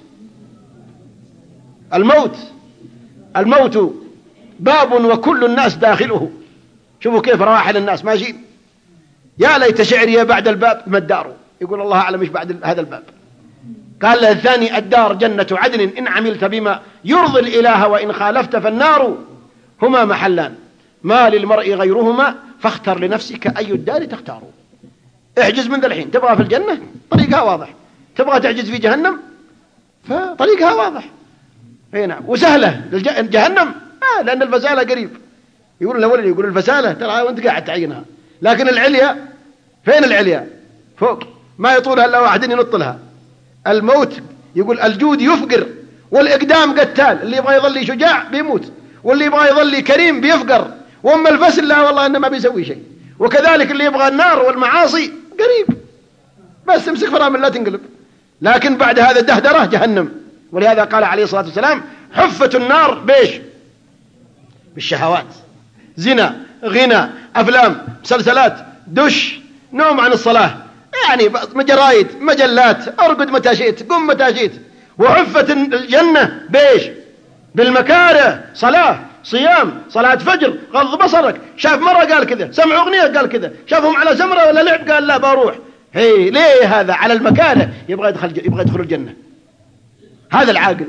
الموت باب وكل الناس داخله. شوفوا كيف رواحل الناس ماشيين. يا ليت شعري بعد الباب ما الدار، يقول الله أعلم إيش بعد هذا الباب. قال له الثاني الدار جنة عدن إن عملت بما يرضي الإله وإن خالفت فالنار. هما محلان ما للمرء غيرهما فاختر لنفسك أي الدار تختار. احجز من ذا الحين، تبغى في الجنة طريقها واضح، تبغى تحجز في جهنم فطريقها واضح. اي نعم، وسهلة جهنم لأن الفسالة قريب. يقول الأول يقول الفسالة ترى وانت قاعد تعينها، لكن العليا فين؟ العليا فوق ما يطولها إلا واحد ينط لها. الموت يقول الجود يفقر والإقدام قتال، اللي يبغى يظل شجاع بيموت، واللي يبغى يظل كريم بيفقر. وأما الفسل لا والله إنه ما بيسوي شيء. وكذلك اللي يبغى النار والمعاصي قريب، بس تمسك فرامل لا تنقلب. لكن بعد هذا الدهدرة جهنم. ولهذا قال عليه الصلاة والسلام حفت النار بيش؟ بالشهوات، زنا، غنى، أفلام، مسلسلات، دش، نوم عن الصلاة، يعني جرايد، مجلات، أرقد متى شئت، قم متى شئت. وحفت الجنة بيش؟ بالمكاره، صلاة، صيام، صلاة فجر، غض بصرك، شاف مرة قال كذا، سمع أغنية قال كذا، شافهم على سمرة ولا لعب قال لا بروح. هي ليه هذا؟ على المكاره يبغى يدخل الجنة. هذا العاقل.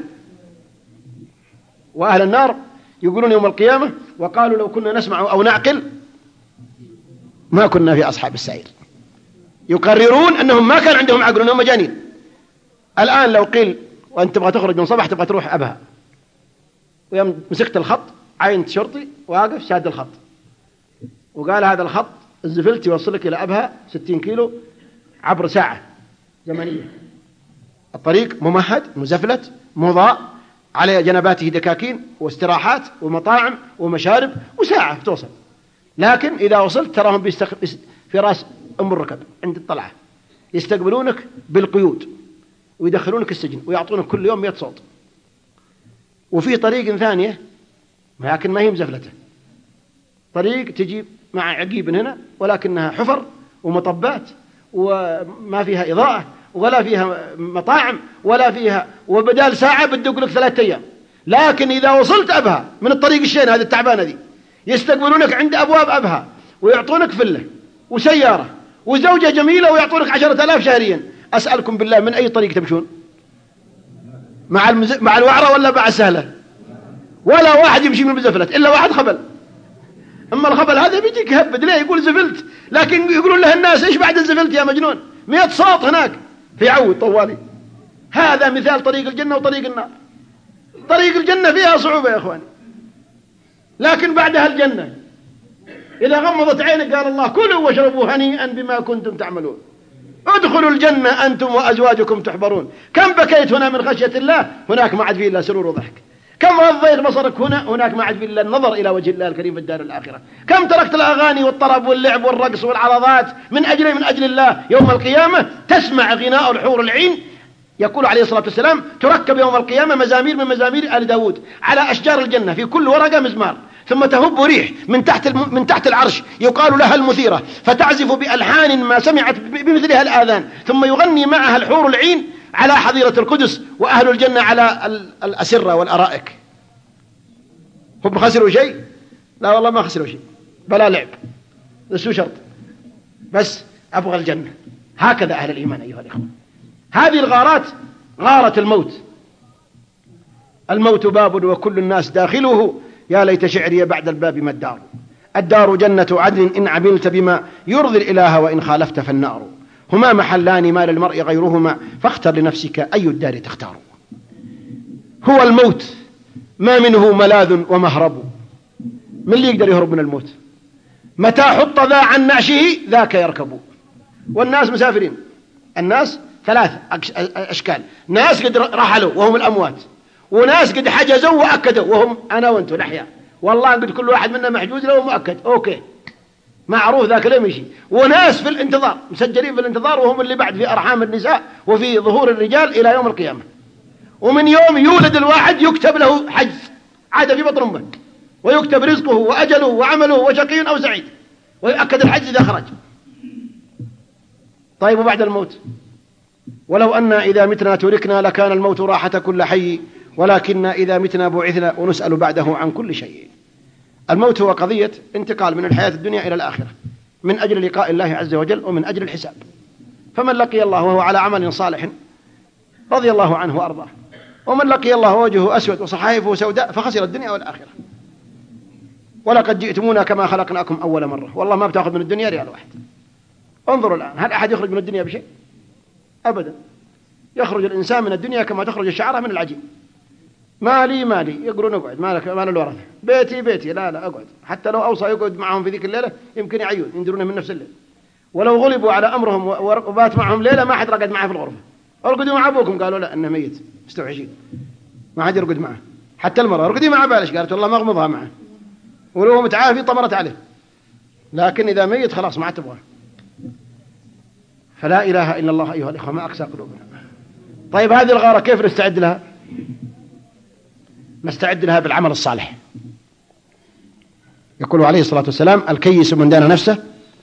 وأهل النار يقولون يوم القيامة وقالوا لو كنا نسمع أو نعقل ما كنا في أصحاب السعير. يقررون أنهم ما كان عندهم عقل، أنهم مجانين. الآن لو قيل وأنت تبغى تخرج من صباح تبغى تروح أبها، ويوم مسكت الخط عينت شرطي واقف شاد الخط وقال هذا الخط الزفلت يوصلك إلى أبها 60 كيلو عبر ساعة زمنية، الطريق ممهد مزفلت مضاء، على جنباته دكاكين واستراحات ومطاعم ومشارب، وساعة توصل. لكن إذا وصلت تراهم في رأس أم الركب عند الطلعة يستقبلونك بالقيود ويدخلونك السجن ويعطونك كل يوم 100 صوت. وفي طريق ثانية لكن ما هي مزفلته، طريق تجي مع عقيب هنا ولكنها حفر ومطبات وما فيها إضاءة ولا فيها مطاعم ولا فيها، وبدال ساعة بتدق لك 3 أيام. لكن إذا وصلت أبها من الطريق الشين هذا التعبانة دي يستقبلونك عند أبواب أبها ويعطونك فلة وسيارة وزوجة جميلة ويعطونك 10,000 شهريا. أسألكم بالله من أي طريق تمشون؟ مع الوعرة ولا مع السهلة؟ ولا واحد يمشي من المزفلة إلا واحد خبل. أما الخبل هذا بيجيك هبد ليه؟ يقول زفلت، لكن يقولون له الناس إيش بعد الزفلت يا مجنون؟ 100 صوت هناك في عود طوالي. هذا مثال طريق الجنة وطريق النار. طريق الجنة فيها صعوبة يا أخواني، لكن بعدها الجنة. إذا غمضت عينك قال الله كلوا واشربوا هنيئا بما كنتم تعملون، ادخلوا الجنة أنتم وأزواجكم تحبرون. كم بكيت هنا من خشية الله، هناك ما عاد فيه إلا سرور وضحك. كم غضيت بصرك هناك ما عاد فيه إلا النظر إلى وجه الله الكريم في الدار الآخرة. كم تركت الأغاني والطرب واللعب والرقص والعرضات من أجل الله. يوم القيامة تسمع غناء الحور العين. يقول عليه الصلاة والسلام تركب يوم القيامة مزامير من مزامير آل داود على أشجار الجنة، في كل ورقة مزمار، ثم تهب ريح من تحت العرش يقال لها المثيرة، فتعزف بألحان ما سمعت بمثلها الآذان، ثم يغني معها الحور العين على حظيرة القدس، وأهل الجنة على الأسرة والأرائك. هم خسروا شيء؟ لا والله ما خسروا شيء، بلا لعب، بس شرط، بس أبغى الجنة. هكذا أهل الإيمان أيها الإخوة. هذه الغارات غارة الموت. الموت باب وكل الناس داخله، يا ليت شعري بعد الباب ما الدار. الدار جنة عدن إن عملت بما يرضي الإله وإن خالفت فالنار. هما محلان ما للمرء غيرهما فاختر لنفسك أي الدار تختار. هو الموت ما منه ملاذ ومهرب. من اللي يقدر يهرب من الموت؟ متى حط ذا عن نعشه ذاك يركب. والناس مسافرين. الناس ثلاث أشكال: ناس قد رحلوا وهم الأموات، وناس قد حجزوا وأكدوا وهم أنا وأنتم الأحياء، والله قد كل واحد منا محجوز له مؤكد أوكي معروف ذاك لم يمشي. وناس في الانتظار مسجلين في الانتظار وهم اللي بعد في أرحام النساء وفي ظهور الرجال إلى يوم القيامة. ومن يوم يولد الواحد يكتب له حجز عاد في بطن أمه، ويكتب رزقه وأجله وعمله وشقي أو سعيد، ويؤكد الحجز إذا خرج. طيب وبعد الموت؟ ولو أن إذا متنا تركنا لكان الموت راحة كل حي، ولكننا إذا متنا بعثنا ونسأل بعده عن كل شيء. الموت هو قضية انتقال من الحياة الدنيا إلى الآخرة من أجل لقاء الله عز وجل ومن أجل الحساب. فمن لقي الله وهو على عمل صالح رضي الله عنه وأرضاه، ومن لقي الله وجهه أسود وصحائفه سوداء فخسر الدنيا والآخرة. ولقد جئتمونا كما خلقناكم أول مرة. والله ما بتأخذ من الدنيا ريال واحد. انظروا الآن، هل أحد يخرج من الدنيا بشيء؟ أبدا. يخرج الإنسان من الدنيا كما تخرج الشعرة من العجين. مالي يقولون اقعد، مالك مال الورثة، بيتي لا أقعد. حتى لو أوصى يقعد معهم في ذيك الليلة يمكن يعيون يندرونه من نفس الليل. ولو غلبوا على أمرهم وبات معهم ليلة ما حد رقد معه في الغرفة. ارقدوا مع أبوكم، قالوا لا إنه ميت مستوحشين ما حد يرقد معه. حتى المرأة ارقدي مع بالش، قالت والله ما أغمضها معه، ولو متعافي طمرت عليه، لكن إذا ميت خلاص ما تبغاه. فلا إله إلا الله أيها الإخوة، ما أقسى قلوبنا. طيب هذه الغارة كيف نستعد لها؟ نستعد لها بالعمل الصالح. يقول عليه الصلاة والسلام: الكيس من دان نفسه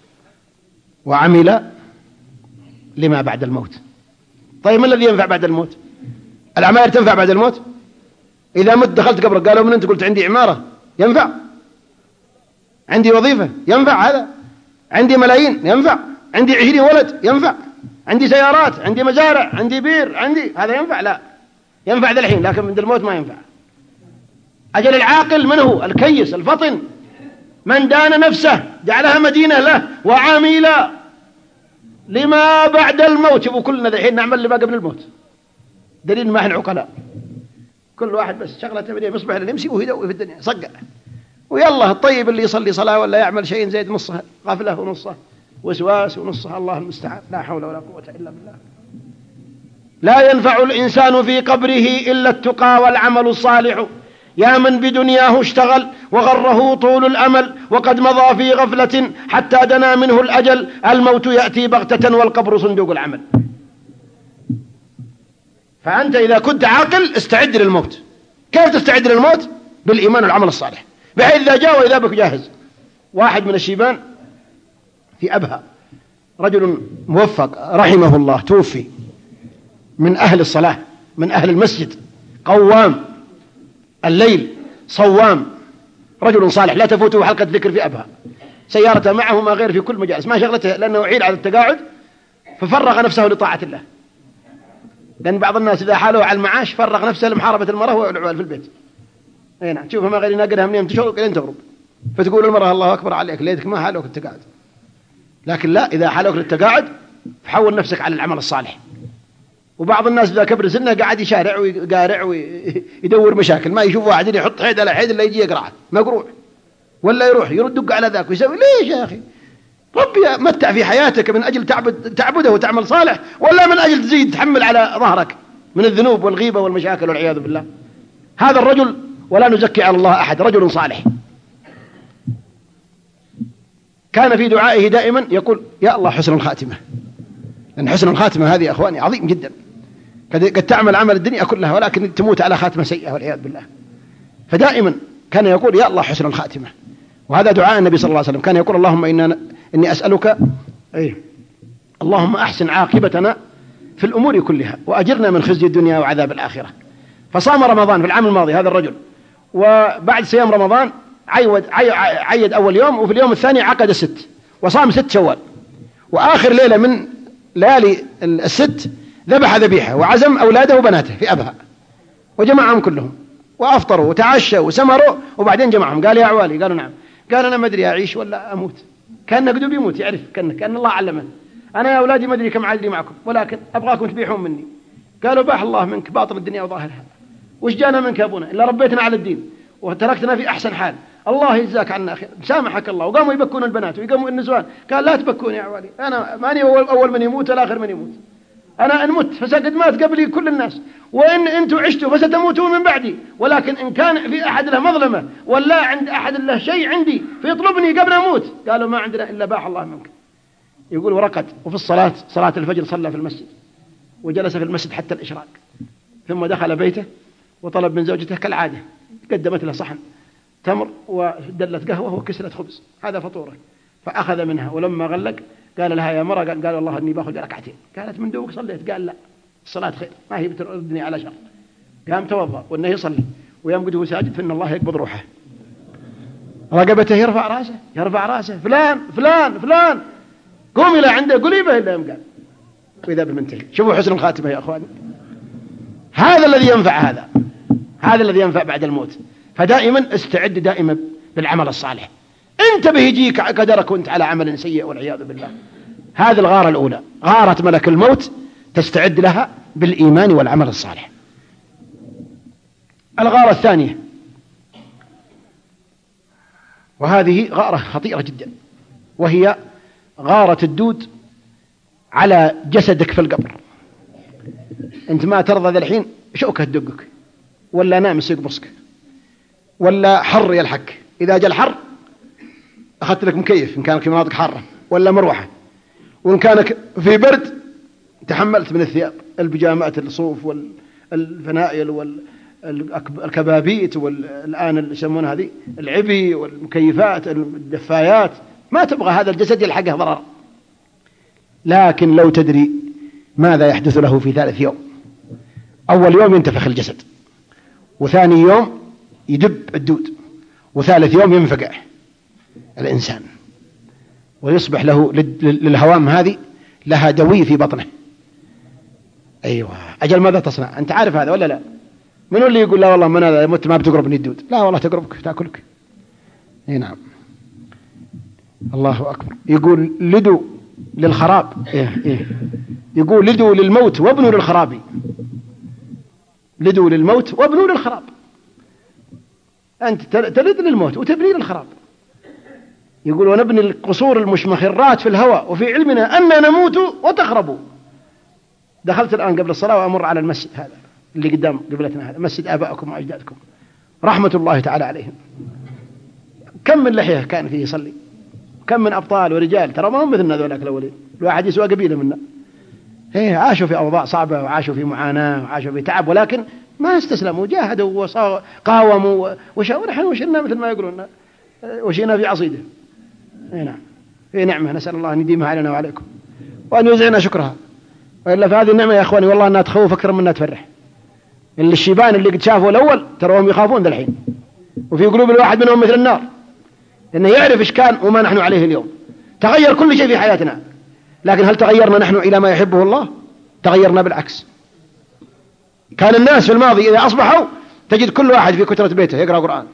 وعمل لما بعد الموت. طيب ما الذي ينفع بعد الموت؟ الأعمال تنفع بعد الموت؟ إذا مت دخلت قبرك قالوا من أنت؟ قلت عندي عمارة، ينفع؟ عندي وظيفة، ينفع هذا؟ عندي ملايين، ينفع؟ عندي 20 ولد، ينفع؟ عندي سيارات، عندي مزارع، عندي بير، هذا ينفع؟ لا ينفع ذا الحين، لكن عند الموت ما ينفع. أجل العاقل من هو؟ الكيس الفطن من دان نفسه جعلها مدينة له وعمل لما بعد الموت. يبقوا كلنا ذا الحين نعمل لما قبل الموت، دليل ما احنا عقلاء. كل واحد بس شغلة تبديه مصبح لنمسي ويدوي في الدنيا صقع، ويلا الطيب اللي يصلي صلاة ولا يعمل شيء زيد نصها غفلة ونصها وسواس ونصها الله المستعان. لا حول ولا قوة إلا بالله. لا ينفع الإنسان في قبره إلا التقى والعمل الصالح. يا من بدنياه اشتغل وغره طول الأمل وقد مضى في غفلة حتى دنا منه الأجل. الموت يأتي بغتة والقبر صندوق العمل. فأنت إذا كنت عاقل استعد للموت. كيف تستعد للموت؟ بالإيمان والعمل الصالح، بحيث إذا جاء وإذا بك جاهز. واحد من الشيبان في أبها، رجل موفق رحمه الله، توفي من أهل الصلاة، من أهل المسجد، قوام الليل، صوام، رجل صالح لا تفوته حلقة ذكر في أبها. سيارته معه ما غير في كل مجالس، ما شغلته لأنه يعيد على التقاعد، ففرغ نفسه لطاعة الله. لأن بعض الناس إذا حالوا على المعاش فرغ نفسه لمحاربة المرأة والعوال في البيت. أي نعم، تشوفها ما غير ينقلها منين تشغل لين تغرب، فتقول المرأة الله أكبر عليك ليتك ما حالوك التقاعد. لكن لا، إذا حالوك للتقاعد فحول نفسك على العمل الصالح. وبعض الناس إذا كبر سنه قاعد يشارع ويقارع ويدور مشاكل، ما يشوف واحد يحط حيد على حيد اللي يجي يقرعه مقروع، ولا يروح يرد على ذاك ويسوي. ليش يا أخي؟ ربي متع في حياتك من أجل تعبده وتعمل صالح، ولا من أجل تزيد تحمل على ظهرك من الذنوب والغيبة والمشاكل والعياذ بالله. هذا الرجل، ولا نزكي على الله أحد، رجل صالح كان في دعائه دائما يقول: يا الله حسن الخاتمة. لأن حسن الخاتمة هذه أخواني عظيم جدا. قد تعمل عمل الدنيا كلها ولكن تموت على خاتمة سيئة والعياذ بالله. فدائما كان يقول: يا الله حسن الخاتمة. وهذا دعاء النبي صلى الله عليه وسلم، كان يقول: اللهم إني أسألك اللهم أحسن عاقبتنا في الأمور كلها وأجرنا من خزي الدنيا وعذاب الآخرة. فصام رمضان في العام الماضي هذا الرجل، وبعد صيام رمضان عيد أول يوم، وفي اليوم الثاني عقد الست وصام 6 شوال، وآخر ليلة من ليالي الست ذبح ذبيحة وعزم أولاده وبناته في أبها وجمعهم كلهم وأفطروا وتعشوا وسمروا، وبعدين جمعهم قال: يا عوالي. قالوا: نعم. قال: أنا ما أدري أعيش ولا أموت. كان قدو بيموت، يعرف كأن الله علمه: أنا يا أولادي ما أدري كم عدلي معكم، ولكن أبغاكم تبيحون مني. قالوا: باح الله منك باطن الدنيا وظاهرها، وش جانا منك يا أبونا إلا ربيتنا على الدين وتركتنا في أحسن حال، الله يجزاك عنا خير، سامحك الله. وقاموا يبكون البنات ويقاموا النسوان. قال: لا تبكون يا عوالي، أنا ماني أول من يموت ولا آخر من يموت، أنا إن مت فسقد مات قبلي كل الناس، وإن أنتم عشتوا فستموتون من بعدي، ولكن إن كان في أحد له مظلمة ولا عند أحد له شيء عندي فيطلبني قبل أموت. قالوا: ما عندنا إلا باح الله منك. يقول: ورقد، وفي صلاة الفجر صلى في المسجد، وجلس في المسجد حتى الإشراق، ثم دخل بيته وطلب من زوجته كالعادة، قدمت له صحن تمر ودلت قهوة وكسرت خبز، هذا فطوره، فأخذ منها، ولما غلق قال لها: يا مرة، قال: والله إني باخذ ركعتين. قالت: من دوبك صليت؟ قال: لا، الصلاة خير، ما هي بتردني على شر. قام توضأ وإنه يصلي، ويوم قد هو ساجد فإن الله يقبض روحه، رقبته يرفع راسه: فلان فلان فلان، قوم إلى عنده قليبه إلا يوم قال، وإذا بمنتهي. شوفوا حسن الخاتمة يا أخواني، هذا الذي ينفع، هذا الذي ينفع بعد الموت. فدائما استعد دائما بالعمل الصالح، انتبه يجيك قدرك وانت على عمل سيء والعياذ بالله. هذه الغارة الأولى، غارة ملك الموت، تستعد لها بالإيمان والعمل الصالح. الغارة الثانية، وهذه غارة خطيرة جدا، وهي غارة الدود على جسدك في القبر. انت ما ترضى ذا الحين شوكة تدقك، ولا نامس يقبصك، ولا حر يلحك. إذا جاء الحر أخذت لك مكيف إن كانك في مناطق حارة، ولا مروحة، وإن كانك في برد تحملت من الثياب، البيجامات الصوف والفنائل والكبابيت، والآن اللي يسمونها هذه العبي والمكيفات الدفايات، ما تبغى هذا الجسد يلحقه ضرر. لكن لو تدري ماذا يحدث له في 3 يوم: أول يوم ينتفخ الجسد، وثاني يوم يدب الدود، وثالث يوم ينفقع الإنسان ويصبح له للهوام هذه لها دوي في بطنه. أيوة، أجل ماذا تصنع؟ أنت عارف هذا ولا لا؟ من اللي يقول: لا والله من هذا مت ما بتقربني الدود؟ لا والله تقربك، تأكلك. اي نعم، الله أكبر. يقول: لدوا للخراب، يقول: لدوا للموت وابنوا للخراب، لدوا للموت وابنوا للخراب. أنت تلد للموت وتبني للخراب. يقول: ونبني القصور المشمخرات في الهواء، وفي علمنا أن نموت وتخرب. دخلت الآن قبل الصلاة وأمر على المسجد هذا اللي قدام قبلتنا، هذا مسجد آبائكم وأجدادكم رحمة الله تعالى عليهم. كم من لحية كان فيه يصلي، كم من أبطال ورجال، ترى ما هم مثلنا ذولاك الأولين، الواحد يسوى قبيلة منا. عاشوا في أوضاع صعبة، وعاشوا في معاناة، وعاشوا في تعب، ولكن ما استسلموا، جاهدوا وقاوموا ونحن وشلنا مثل ما يقولون، وشينا في عصيده. نعم، في نعمة نسأل الله أن يديمها علينا وعليكم، وأن يوزعنا شكرها. وإلا فهذه النعمة يا أخواني والله أنها تخوف أكثر من أنها تفرح. اللي الشيبان اللي قد شافوا الأول تراهم يخافون ذا الحين، وفي قلوب الواحد منهم مثل النار، لأنه يعرف إيش كان وما نحن عليه اليوم. تغير كل شيء في حياتنا، لكن هل تغيرنا نحن إلى ما يحبه الله؟ تغيرنا بالعكس. كان الناس في الماضي إذا أصبحوا تجد كل واحد في كترة بيته يقرأ قرآن،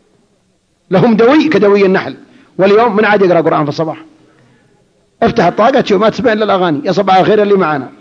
لهم دوي كدوي النحل. واليوم من عاد يقرأ قرآن في الصباح؟ افتح الطاقة تشوف ما تسمع إلا الأغاني، يا صباح الخير اللي معنا.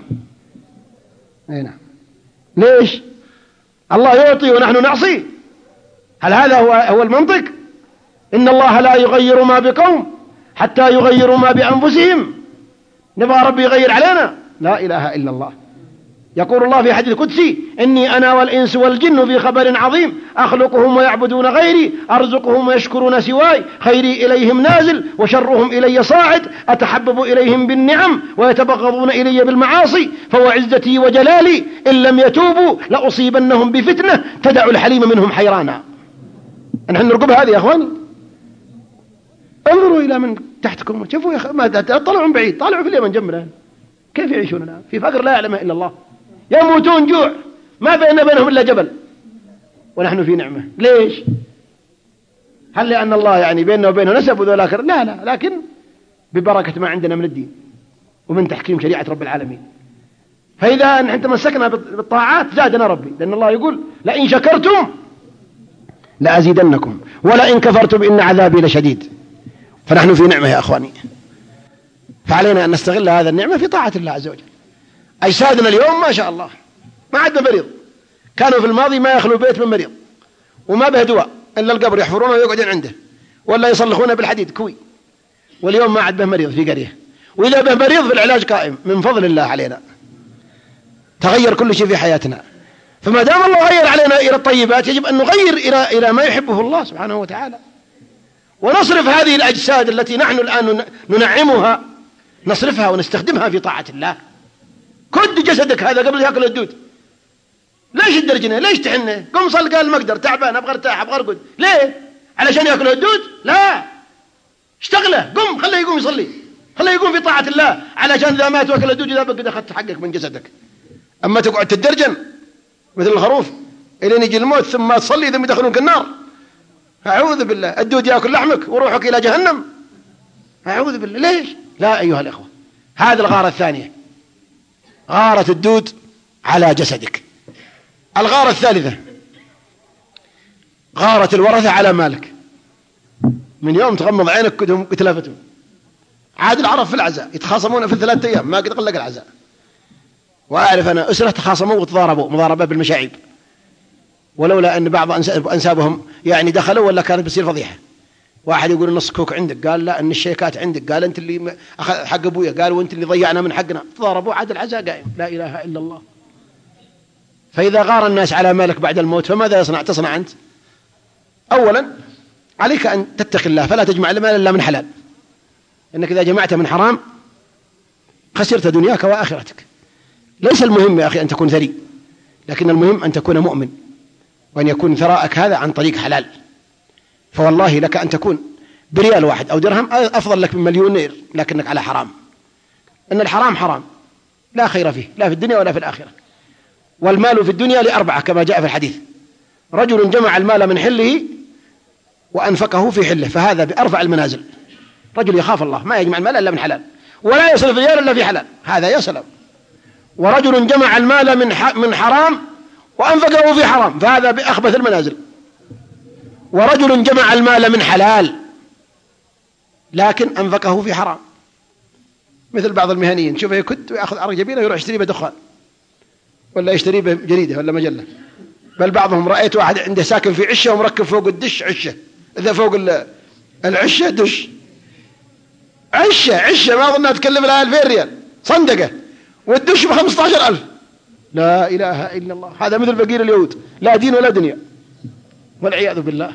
نعم، ليش؟ الله يعطي ونحن نعصي. هل هذا هو المنطق؟ إن الله لا يغير ما بقوم حتى يغيروا ما بأنفسهم. نبغى ربي يغير علينا؟ لا إله إلا الله. يقول الله في حديث القدسي: إني أنا والإنس والجن في خبر عظيم، أخلقهم ويعبدون غيري، أرزقهم ويشكرون سواي، خيري إليهم نازل وشرهم إلي صاعد، أتحبب إليهم بالنعم ويتبغضون إلي بالمعاصي، فوعزتي وجلالي إن لم يتوبوا لأصيبنهم بفتنة تدع الحليم منهم حيرانا. نحن نرقب هذه يا أخواني. انظروا إلى من تحتكم، شوفوا يا ما طلعوا من بعيد، طالعوا في اليمن جنبنا، كيف يعيشون الآن في فقر لا يعلمه إلا الله، يموتون جوع، ما بينهم إلا جبل، ونحن في نعمة. ليش؟ هل لأن الله يعني بيننا وبينه نسب وذولاك؟ لا لا، لكن ببركة ما عندنا من الدين ومن تحكيم شريعة رب العالمين. فإذا أنت مسكنا بالطاعات زادنا ربي، لأن الله يقول لئن شكرتم لأزيدنكم ولئن كفرتم إن عذابي لشديد. فنحن في نعمة يا أخواني، فعلينا أن نستغل هذا النعمة في طاعة الله عز وجل. أجسادنا اليوم ما شاء الله ما عندنا مريض، كانوا في الماضي ما يخلو بيت من مريض وما به دواء إلا القبر يحفرونه ويقعدون عنده ولا يصلخونه بالحديد كوي، واليوم ما عاد به مريض في قرية، وإذا به مريض في العلاج قائم من فضل الله علينا. تغير كل شيء في حياتنا، فما دام الله غير علينا إلى الطيبات يجب أن نغير إلى ما يحبه الله سبحانه وتعالى، ونصرف هذه الأجساد التي نحن الآن ننعمها نصرفها ونستخدمها في طاعة الله. كد جسدك هذا قبل يأكل الدود. ليش الدرجنة؟ ليش تحنه؟ قم صل، قال المقدر تعبان أبغى ارتاح أبغى أرقد. ليه؟ علشان يأكل الدود؟ لا، اشتغله، قم خليه يقوم يصلي، خليه يقوم في طاعة الله، علشان إذا مات وأكل الدود إذا بقى أخذت حقك من جسدك. أما تقعد تدرجن مثل الخروف إلين يجي الموت ثم ما تصلي ثم يدخلونك النار، أعوذ بالله، الدود يأكل لحمك وروحك إلى جهنم، أعوذ بالله. ليش؟ لا أيها الإخوة، هذه الغارة الثانية، غارة الدود على جسدك. الغارة الثالثة غارة الورثة على مالك. من يوم تغمض عينك كدهم اتلافتهم. عاد العرب في العزاء يتخاصمون في 3 أيام ما قد قلق العزاء. وأعرف أنا أسرة تخاصموا وتضاربوا مضاربة بالمشاعب، ولولا أن بعض أنسابهم يعني دخلوا ولا كانت بتصير فضيحة. واحد يقول النص كوك عندك، قال لا ان الشيكات عندك، قال انت اللي اخذ حق ابويا، قال وانت اللي ضيعنا من حقنا. تضاربوا عاد العزاء قائم. لا اله الا الله. فاذا غار الناس على مالك بعد الموت فماذا تصنع انت؟ اولا عليك ان تتقي الله، فلا تجمع المال الا من حلال، انك اذا جمعت من حرام خسرت دنياك واخرتك. ليس المهم يا اخي ان تكون ثري، لكن المهم ان تكون مؤمن، وان يكون ثراءك هذا عن طريق حلال. فوالله لك أن تكون بريال واحد أو درهم أفضل لك من مليونير لكنك على حرام. إن الحرام حرام لا خير فيه لا في الدنيا ولا في الآخرة. والمال في الدنيا ل4 كما جاء في الحديث: رجل جمع المال من حله وأنفقه في حله، فهذا بأرفع المنازل. رجل يخاف الله ما يجمع المال إلا من حلال، ولا يصرف ريال إلا في حلال، هذا يسلم. ورجل جمع المال من حرام وأنفقه في حرام، فهذا بأخبث المنازل. ورجل جمع المال من حلال لكن أنفقه في حرام، مثل بعض المهنيين شوفه يكد ويأخذ عرق جبينه ويروح يشتري به دخان ولا يشتري به جريدة ولا مجلة. بل بعضهم رأيت واحد عنده ساكن في عشة ومركب فوق الدش عشة، إذا فوق العشة دش عشة ما أظنها تكلم لها 2000 ريال صندقة، والدش ب15,000. لا إله إلا الله. هذا مثل فقير اليهود، لا دين ولا دنيا والعياذ بالله.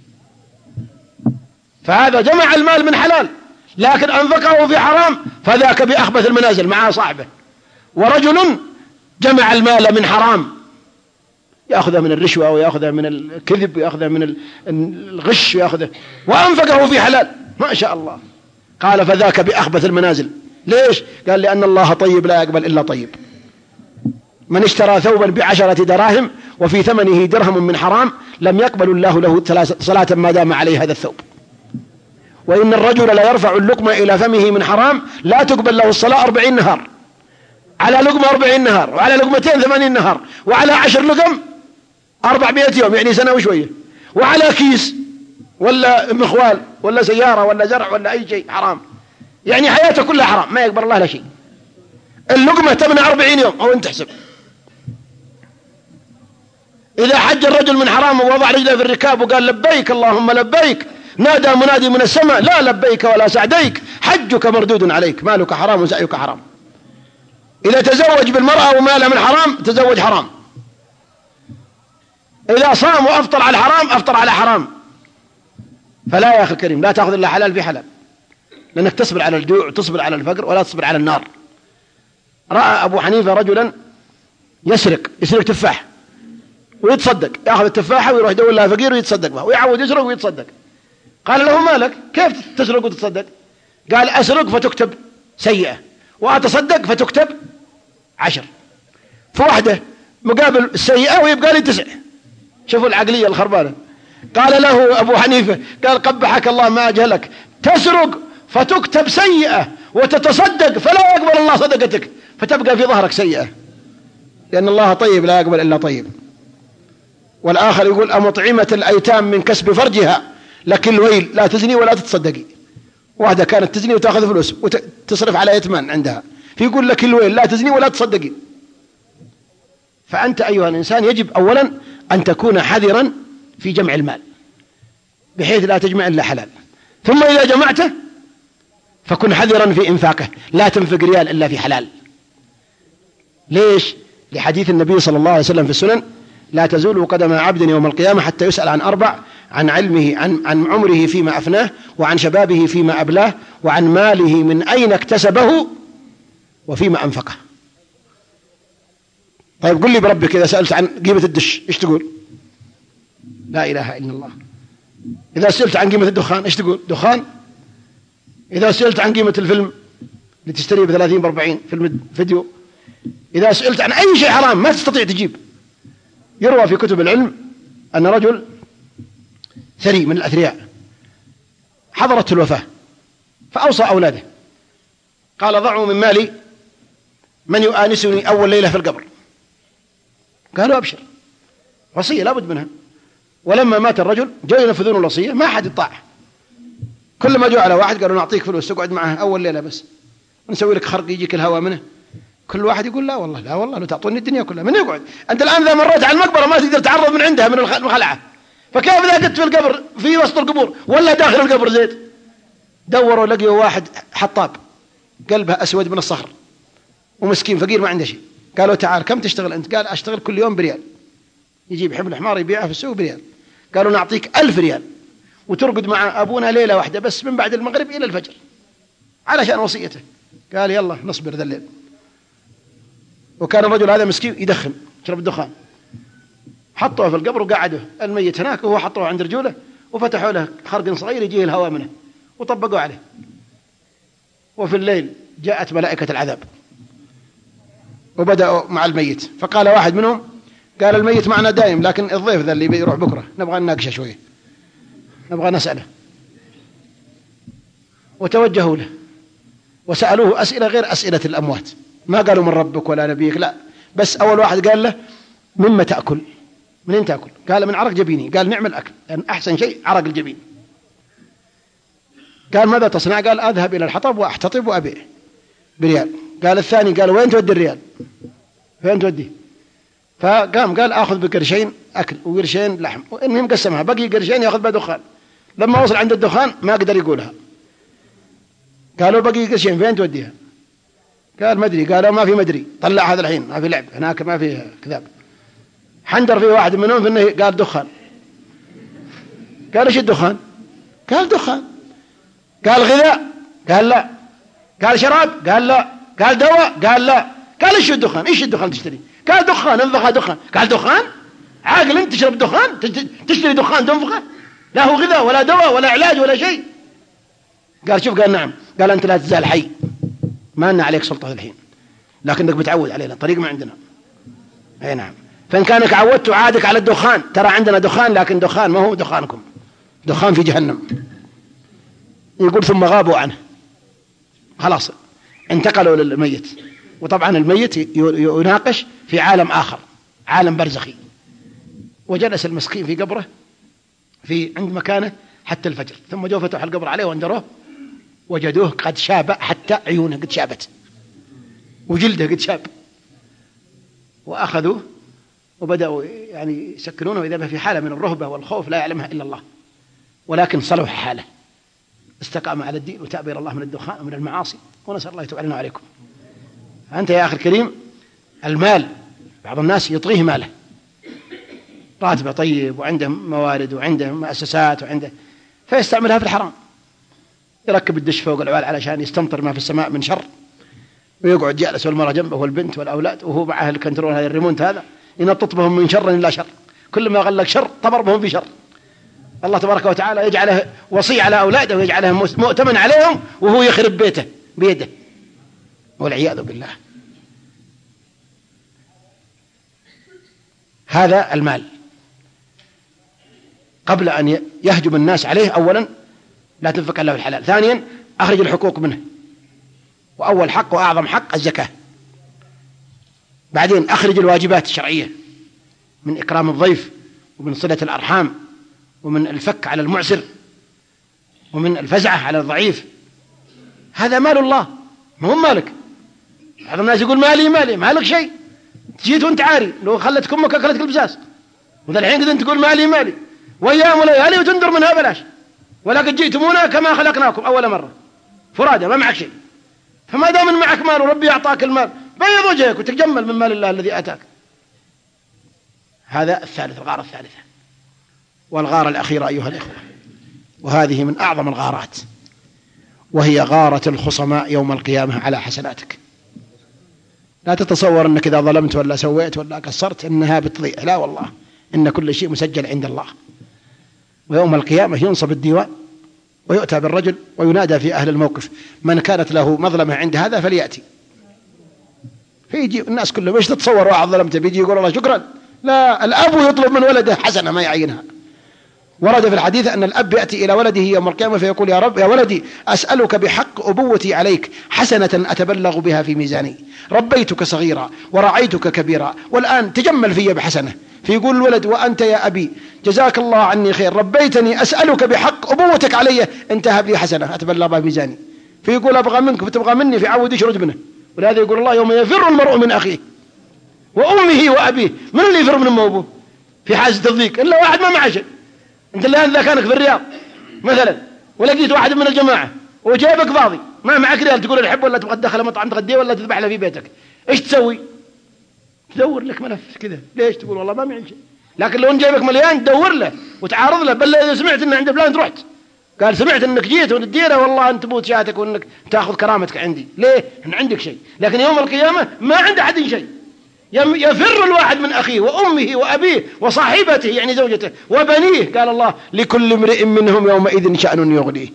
فهذا جمع المال من حلال لكن أنفقه في حرام، فذاك بأخبث المنازل مع صاحبه. ورجل جمع المال من حرام، يأخذه من الرشوة ويأخذه من الكذب ويأخذه من الغش ويأخذه، وأنفقه في حلال ما شاء الله. قال فذاك بأخبث المنازل. ليش؟ قال لأن الله طيب لا يقبل إلا طيب. من اشترى ثوبا ب10 دراهم وفي ثمنه درهم من حرام لم يقبل الله له صلاة ما دام عليه هذا الثوب. وإن الرجل لا يرفع اللقمة إلى فمه من حرام لا تقبل له الصلاة 40 نهار، على لقمة 40 نهار، وعلى لقمتين 80 نهار، وعلى 10 لقم 400 يوم يعني سنة وشوية، وعلى كيس ولا مخوال ولا سيارة ولا زرع ولا أي شيء حرام، يعني حياته كلها حرام ما يقبل الله لا شيء. اللقمة تمنع 40 يوم أو أنت تحسب. إذا حج الرجل من حرام ووضع رجله في الركاب وقال لبيك اللهم لبيك، نادى منادي من السماء لا لبيك ولا سعديك، حجك مردود عليك، مالك حرام وسعيك حرام. إذا تزوج بالمرأة ومالها من حرام تزوج حرام. إذا صام وأفطر على الحرام أفطر على حرام. فلا يا أخي الكريم لا تأخذ إلا حلال في حلال، لأنك تصبر على الجوع وتصبر على الفقر ولا تصبر على النار. رأى أبو حنيفة رجلا يسرق تفاح ويتصدق، يأخذ التفاحة ويروح يدور لها فقير ويتصدق بها، ويعود يسرق ويتصدق. قال له مالك كيف تسرق وتتصدق؟ قال أسرق فتكتب سيئة وأتصدق فتكتب 10، فواحدة مقابل السيئة ويبقى لي 9، شوفوا العقلية الخربانة. قال له أبو حنيفة قال قبحك الله ما أجهلك، تسرق فتكتب سيئة وتتصدق فلا يقبل الله صدقتك فتبقى في ظهرك سيئة، لأن الله طيب لا يقبل إلا طيب. والآخر يقول أمطعمة الأيتام من كسب فرجها لك الويل لا تزني ولا تتصدقي. واحدة كانت تزني وتأخذ فلوس وتصرف على يتمان عندها، فيقول لك الويل لا تزني ولا تصدقي. فأنت أيها الإنسان يجب أولا أن تكون حذرا في جمع المال بحيث لا تجمع إلا حلال، ثم إذا جمعته فكن حذرا في إنفاقه، لا تنفق ريال إلا في حلال. ليش؟ لحديث النبي صلى الله عليه وسلم في السنن لا تزول قدم عبد يوم القيامة حتى يسأل عن أربع: عن علمه، عن عمره فيما أفناه، وعن شبابه فيما أبلاه، وعن ماله من أين اكتسبه، وفيما أنفقه. طيب قل لي بربك إذا سألت عن قيمة الدش إيش تقول؟ لا إله إلا الله. إذا سألت عن قيمة الدخان إيش تقول؟ دخان. إذا سألت عن قيمة الفيلم اللي تشتريه ب30 ب40 فيلم فيديو، إذا سألت عن أي شيء حرام ما تستطيع تجيب. يروى في كتب العلم أن رجل ثري من الأثرياء حضرته الوفاة فأوصى أولاده قال: ضعوا من مالي من يؤانسني أول ليلة في القبر. قالوا: أبشر، وصية لا بد منها. ولما مات الرجل جاءوا ينفذون الوصية، ما حد يطاع. كل ما جاء على واحد قالوا: نعطيك فلوس تقعد معه أول ليلة بس ونسوي لك خرق يجيك الهواء منه. كل واحد يقول: لا والله لا والله، لو تعطوني الدنيا كلها من يقعد. أنت الآن إذا مريت على المقبرة ما تقدر تعرض من عندها من الخلعة، فكيف إذا قلت في القبر في وسط القبور ولا داخل القبر زيت؟ دوروا لقيوا واحد حطاب قلبه أسود من الصخر ومسكين فقير ما عنده شيء. قالوا: تعال كم تشتغل أنت؟ قال: أشتغل كل يوم بريال. يجيب حمل حمار يبيعه في السوق بريال. قالوا: نعطيك 1000 ريال وترقد مع أبونا ليلة واحدة بس من بعد المغرب إلى الفجر علشان وصيته. قال: يلا نصبر ذا الليل. وكان الرجل هذا مسكين يدخن، يشرب الدخان. حطوه في القبر وقعدوه الميت هناك، وهو حطوه عند رجوله وفتحوا له خرق صغير يجيه الهواء منه وطبقوا عليه. وفي الليل جاءت ملائكة العذاب وبدأوا مع الميت. فقال واحد منهم قال: الميت معنا دائم، لكن الضيف ذا اللي بيروح بكرة نبغى نناقشه شوية، نبغى نسأله. وتوجهوا له وسألوه أسئلة غير أسئلة الأموات، ما قالوا من ربك ولا نبيك، لا، بس أول واحد قال له: مما تأكل؟ منين تأكل؟ قال: من عرق جبيني. قال: نعم الأكل، لأن أحسن شيء عرق الجبين. قال: ماذا تصنع؟ قال: أذهب إلى الحطب وأحتطب وأبيع بريال. قال الثاني: قال: وين تودي الريال؟ فين تودي؟ فقام قال: أخذ بقرشين أكل وقرشين لحم. المهم قسمها، بقي قرشين يأخذ بها دخان. لما وصل عند الدخان ما قدر يقولها. قالوا: بقي قرشين فين توديها؟ قال: ما أدري. قالوا: ما في مدري، طلع هذا الحين، ما في لعب هناك، ما في كذاب. حندر فيه واحد منهم في إنه قال دخان. قال: إيش الدخان؟ قال: دخان. قال: غذاء؟ قال: لا. قال: شراب؟ قال: لا. قال: دواء؟ قال: لا. قال: إيش الدخان؟ إيش الدخان تشتري؟ قال: دخان، انفخ دخان. قال: دخان؟ عاقل أنت تشرب دخان؟ تشتري دخان تنفخه؟ لا هو غذاء ولا دواء ولا علاج ولا شيء. قال: شوف. قال: نعم. قال: أنت لا تزال حي، ما لنا عليك سلطة الحين، لكنك بتعود علينا، طريق ما عندنا. أي نعم. فإن كانك عودت عادك على الدخان، ترى عندنا دخان لكن دخان ما هو دخانكم، دخان في جهنم. يقول: ثم غابوا عنه، خلاص انتقلوا للميت. وطبعا الميت يناقش في عالم آخر، عالم برزخي. وجلس المسكين في قبره في عند مكانه حتى الفجر، ثم جو فتحوا القبر عليه واندروه وجدوه قد شاب، حتى عيونه قد شابت وجلده قد شاب. وأخذوه وبدأوا يعني يسكنونه، وإذا في حالة من الرهبة والخوف لا يعلمها إلا الله، ولكن صلح حاله، استقام على الدين وتاب إلى الله من الدخان ومن المعاصي، ونسأل الله يتوب علينا وعليكم. أنت يا أخي الكريم، المال بعض الناس يطغيه ماله، راتبه طيب وعنده موارد وعنده مؤسسات وعنده، فيستعملها في الحرام. يركب الدش فوق العوال علشان يستمطر ما في السماء من شر، ويقعد جالس والمرأة جنبه والبنت والأولاد، وهو معه الكنترول هذا الريمونت هذا ينطط بهم من شر إلى شر، كل ما غلق شر طبر بهم في شر. الله تبارك وتعالى يجعله وصي على أولاده ويجعله مؤتمن عليهم، وهو يخرب بيته بيده والعياذ بالله. هذا المال. قبل أن يهجم الناس عليه. أولا لا تنفق إلا في الحلال، ثانيا أخرج الحقوق منه، وأول حق وأعظم حق الزكاة. بعدين أخرج الواجبات الشرعية من إكرام الضيف، ومن صلة الأرحام، ومن الفك على المعسر، ومن الفزعة على الضعيف. هذا مال الله، ما هو مالك. بعض الناس يقول مالي مالي، مالك شيء، جيت وانت عاري، لو خلتك أمك أكلتك البساس، وذا الحين قد انت تقول مالي مالي وأيام وليالي وتندر منها بلاش، ولكن جئتمونا كما خلقناكم أول مرة فرادى، ما معك شيء. فما دام معك مال وربي أعطاك المال بيض وجهك وتجمل من مال الله الذي أتاك. هذا الثالث، الغارة الثالثة. والغارة الأخيرة أيها الإخوة، وهذه من أعظم الغارات، وهي غارة الخصماء يوم القيامة على حسناتك. لا تتصور أنك إذا ظلمت ولا سويت ولا قصرت أنها بتضيع، لا والله، إن كل شيء مسجل عند الله. ويوم القيامة ينصب الديوان ويؤتى بالرجل وينادى في أهل الموقف: من كانت له مظلمة عند هذا فليأتي. فيجي الناس كلهم: ايش تتصور واحد ظلمته بيجي يقول الله شكرا؟ لا، الأب يطلب من ولده حسنة ما يعينها. ورد في الحديث أن الأب يأتي إلى ولده يوم القيامة فيقول: يا رب، يا ولدي، أسألك بحق أبوتي عليك حسنة أتبلغ بها في ميزاني، ربيتك صغيرا ورعيتك كبيرا والآن تجمل في بحسنة. فيقول الولد: وأنت يا أبي جزاك الله عني خير، ربيتني، أسألك بحق أبوتك علي أن تهب لي حسنة أتبلغ بها في ميزاني. فيقول: أبغى منك وتبغى مني، في عود يشرد منه. ولهذا يقول الله: يوم يفر المرء من أخيه وأمه وأبيه. من اللي يفر من أمه وأبوه في حاجة الضيق؟ إلا واحد ما معه شيء. أنت الآن إذا كانك في الرياض مثلا ولقيت واحد من الجماعة وجايبك فاضي ما معك ريال، تقول الحب ولا تبغى تدخل مطعم تغديه ولا تذبح له في بيتك، إيش تسوي؟ تدور لك ملف كذا. ليش؟ تقول والله ما معي شيء. لكن لو أن جايبك مليان تدور له وتعارض له. بل إذا سمعت أن عند فلان رحت قال: سمعت أنك جيت ونديره، والله أنت تبوت شاتك وأنك تأخذ كرامتك عندي. ليه؟ أن عندك شيء. لكن يوم القيامة ما عند أحد شيء. يفر الواحد من أخيه وأمه وأبيه وصاحبته يعني زوجته وبنيه. قال الله: لكل امرئ منهم يومئذ شأن يغنيه.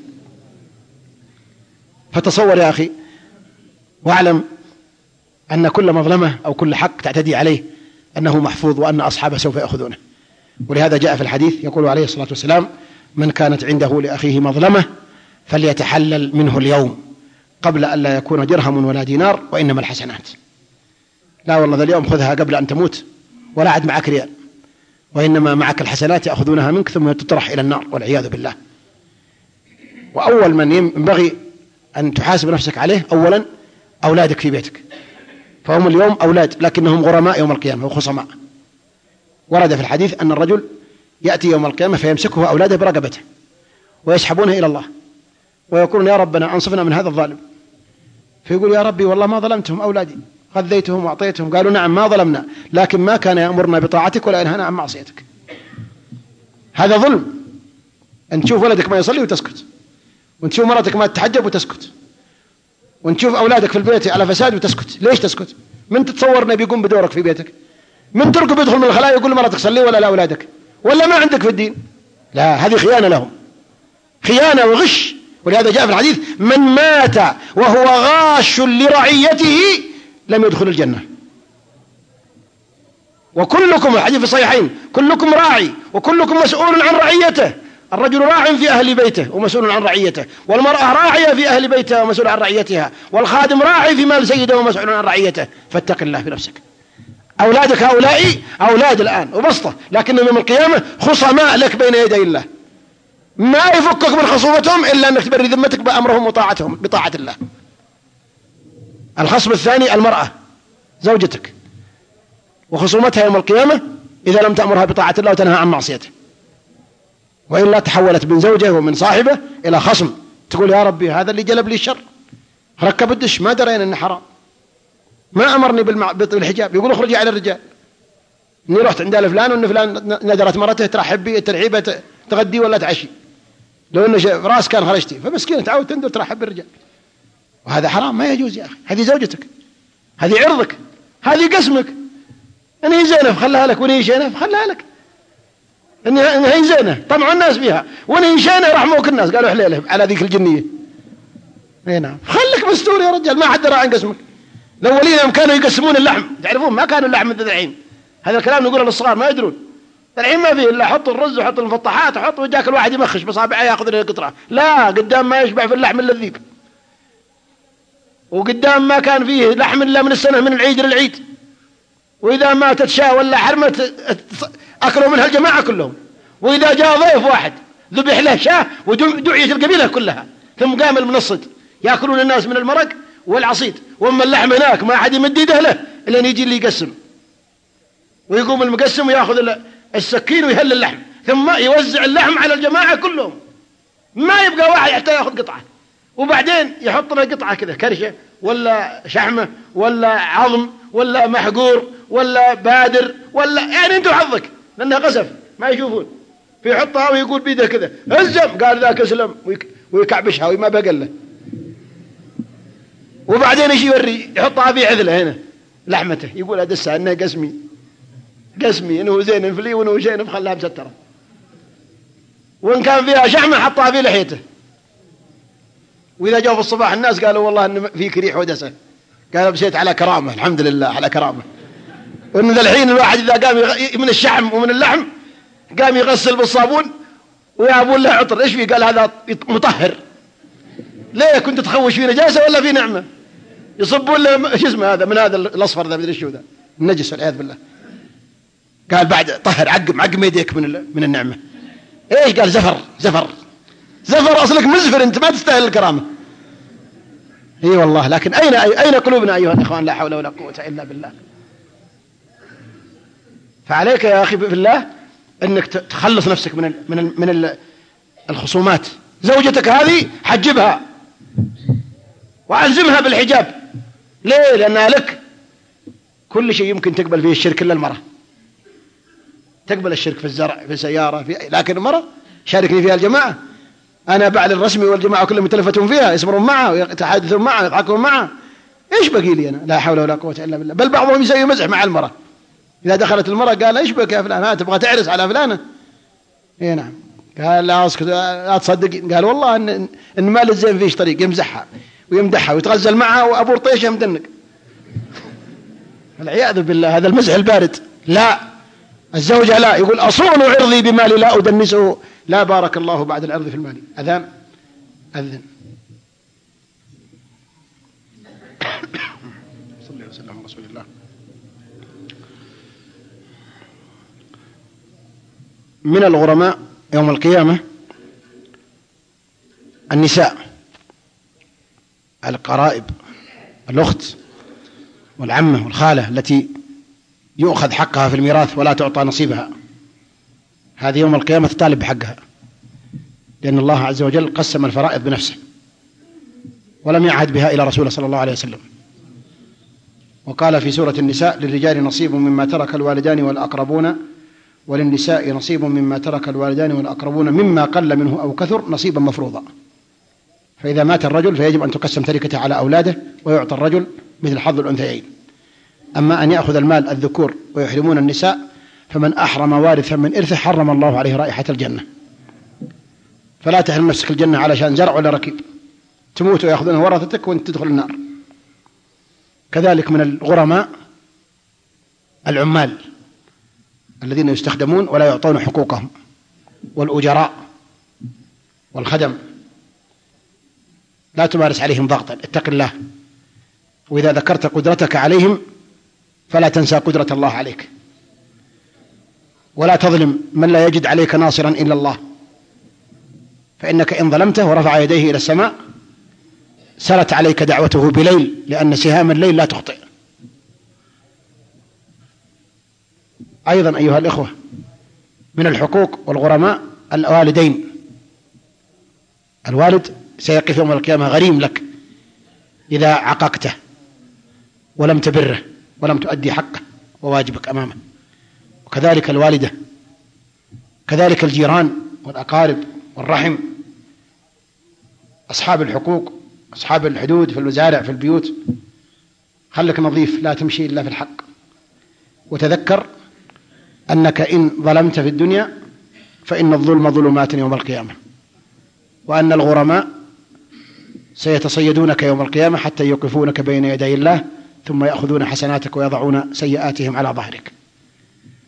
فتصور يا أخي واعلم أن كل مظلمة أو كل حق تعتدي عليه أنه محفوظ، وأن أصحابه سوف يأخذونه. ولهذا جاء في الحديث يقول عليه الصلاة والسلام: من كانت عنده لأخيه مظلمة فليتحلل منه اليوم قبل أن لا يكون درهم ولا دينار، وإنما الحسنات. لا والله ذا اليوم خذها قبل أن تموت، ولا عد معك ريال، وإنما معك الحسنات يأخذونها منك ثم تطرح إلى النار والعياذ بالله. وأول من ينبغي أن تحاسب نفسك عليه أولا أولادك في بيتك، فهم اليوم أولاد لكنهم غرماء يوم القيامة وخصماء. ورد في الحديث أن الرجل يأتي يوم القيامة فيمسكه أولاده برقبته ويسحبونه إلى الله ويقولون: يا ربنا أنصفنا من هذا الظالم. فيقول: يا ربي والله ما ظلمتهم أولادي، غذيتهم وأعطيتهم. قالوا: نعم ما ظلمنا، لكن ما كان يأمرنا بطاعتك ولا ينهانا عن معصيتك. هذا ظلم أن تشوف ولدك ما يصلي وتسكت، وأن تشوف مرتك ما تتحجب وتسكت، وأن تشوف أولادك في البيت على فساد وتسكت. ليش تسكت؟ من تتصور أنه بيقوم بدورك في بيتك؟ من تركب يدخل من الخلاء يقول مرتك صلي ولا لا أولادك؟ ولا ما عندك في الدين؟ لا، هذه خيانة لهم، خيانة وغش. ولهذا جاء في الحديث: من مات وهو غاش لرعيته لم يدخل الجنة. وكلكم، الحديث في الصحيحين، كلكم راعي وكلكم مسؤول عن رعيته. الرجل راع في أهل بيته ومسؤول عن رعيته، والمرأة راعية في أهل بيتها ومسؤول عن رعيتها، والخادم راعي في مال سيده ومسؤول عن رعيته. فاتق الله في نفسك. أولادك هؤلاء أولاد الآن وبسطة، لكنهم يوم القيامة خصماء لك بين يدي الله، ما يفكك من خصومتهم إلا أنك تبري ذمتك بأمرهم وطاعتهم بطاعة الله. الخصم الثاني المرأة زوجتك، وخصومتها يوم القيامة إذا لم تأمرها بطاعة الله وتنهى عن معصيته، وإلا تحولت من زوجه ومن صاحبه إلى خصم. تقول: يا ربي هذا اللي جلب لي الشر، ركب الدش ما درينا أنه حرام، ما أمرني بالحجاب، يقول اخرجي على الرجال. إني رحت عند فلان وإن فلان ندرت مرته ترحب بي ترحيبة تغدي ولا تعشي، لو إنه راس كان خرجتي، فمسكينة تعود تندر ترحب بالرجال، وهذا حرام ما يجوز يا أخي. هذه زوجتك، هذه عرضك، هذه قسمك. إن هي زينة خلها لك، وإن هي شينة خلها لك. إن هي زينة طمعوا الناس فيها، وإن هي شينة رحموك الناس قالوا حليله على ذيك الجنية. اي نعم، خلك مستور يا رجال، ما حد درى عن قسمك. الأولين كانوا يقسمون اللحم، تعرفون ما كانوا اللحم مثل الحين. هذا الكلام نقوله للصغار ما يدرون. الحين ما فيه إلا حط الرز وحط المفطحات وحط وجاك الواحد يمخش بصابعه ياخذ له قطرة. لا، قدام ما يشبع في اللحم اللذيذ، وقدام ما كان فيه لحم إلا من السنة من العيد للعيد، وإذا ماتت شاة ولا حرمة أكلوا منها الجماعة كلهم، وإذا جاء ضيف واحد ذبح له شاة ودعيت القبيلة كلها، ثم قام المنصد يأكلون الناس من المرق والعصيد، وأما اللحم هناك ما أحد يمد يده له إلا أن يجي اللي يقسم، ويقوم المقسم ويأخذ السكين ويهل اللحم، ثم يوزع اللحم على الجماعة كلهم، ما يبقى واحد حتى يأخذ قطعة، وبعدين يحط له قطعة كذا كرشة ولا شحمة ولا عظم ولا محقور ولا بادر ولا يعني أنتم حظك، لأنها قصف ما يشوفون، فيحطها ويقول بيده كذا هزم، قال ذاك اسلم، ويكعبشها وما بقى له، وبعدين يجي يوري يحطها في عذله هنا لحمته، يقول أدسها إنه قسمي إنه زين فلي وإنه زين فخلها مسترة، وإن كان فيها شحمة حطها في لحيته. وإذا جاءوا في الصباح الناس قالوا والله إن فيك ريح ودسة، قالوا بسيت على كرامة، الحمد لله على كرامة. وإن ذا الحين الواحد إذا قام من الشحم ومن اللحم قام يغسل بالصابون ويعبون له عطر، إيش فيه؟ قال هذا مطهر. ليه كنت تخوش في نجاسة ولا في نعمة؟ يصبون له شو اسمه هذا من هذا الأصفر ذا مدري شو ذا النجس والعياذ بالله. قال بعد طهر عقم يديك من النعمة. إيش قال؟ زفر أصلك مزفر، أنت ما تستاهل الكرامة. اي والله، لكن أين قلوبنا أيها الإخوان؟ لا حول ولا قوة إلا بالله. فعليك يا أخي في الله أنك تخلص نفسك من الخصومات. زوجتك هذه حجبها وألزمها بالحجاب. ليه؟ لأنها لك. كل شيء يمكن تقبل فيه الشرك إلا المرأة. تقبل الشرك في الزرع في السيارة لكن المرأة شاركني فيها الجماعة. أنا بعد الرسمي والجماعة كلهم يتلفتون فيها، يصبرون معها ويتحدثون معها ويضحكون معها. إيش بقي لي أنا؟ لا حول ولا قوة إلا بالله. بل بعضهم يسوي مزح مع المرأة. إذا دخلت المرأة قال إيش بك يا فلان؟ تبغى تعرس على فلانة؟ إيه نعم. قال لا أسكت، لا تصدق. قال والله إن ما للزين فيش طريق، يمزحها ويمدحها ويتغزل معها وأبو رطيشة مدنق. والعياذ بالله، هذا المزح البارد. لا، الزوجة لا، يقول أصون عرضي بمالي لا أدنسه. لا بارك الله بعد العرض في المال. أذان أذن. صلى الله وسلم على رسول الله. من الغرماء يوم القيامة النساء، القرائب، الأخت والعمة والخالة التي يؤخذ حقها في الميراث ولا تعطى نصيبها. هذه يوم القيامة تطالب بحقها، لأن الله عز وجل قسم الفرائض بنفسه ولم يعهد بها إلى رسوله صلى الله عليه وسلم. وقال في سورة النساء: للرجال نصيب مما ترك الوالدان والأقربون وللنساء نصيب مما ترك الوالدان والأقربون مما قل منه أو كثر نصيبا مفروضا. فإذا مات الرجل فيجب أن تقسم تركته على أولاده ويعطى الرجل مثل حظ الأنثيين. أما أن يأخذ المال الذكور ويحرمون النساء، فمن أحرم وارثا من إرثه حرم الله عليه رائحة الجنة. فلا تحرم نفسك الجنة علشان زرع ولا ركيب، تموت ويأخذون ورثتك وانت تدخل النار. كذلك من الغرماء العمال الذين يستخدمون ولا يعطون حقوقهم، والأجراء والخدم، لا تمارس عليهم ضغطا، اتق الله. وإذا ذكرت قدرتك عليهم فلا تنسى قدرة الله عليك، ولا تظلم من لا يجد عليك ناصرا إلا الله، فإنك إن ظلمته ورفع يديه إلى السماء سرت عليك دعوته بليل، لأن سهام الليل لا تخطئ. أيضا أيها الإخوة من الحقوق والغرماء الوالدين. الوالد سيقف يوم القيامة غريم لك إذا عققته ولم تبره ولم تؤدي حقه وواجبك أمامه، وكذلك الوالدة، كذلك الجيران والأقارب والرحم، أصحاب الحقوق، أصحاب الحدود في المزارع في البيوت. خلك نظيف، لا تمشي إلا في الحق، وتذكر أنك إن ظلمت في الدنيا فإن الظلم ظلمات يوم القيامة، وأن الغرماء سيتصيدونك يوم القيامة حتى يوقفونك بين يدي الله، ثم يأخذون حسناتك ويضعون سيئاتهم على ظهرك.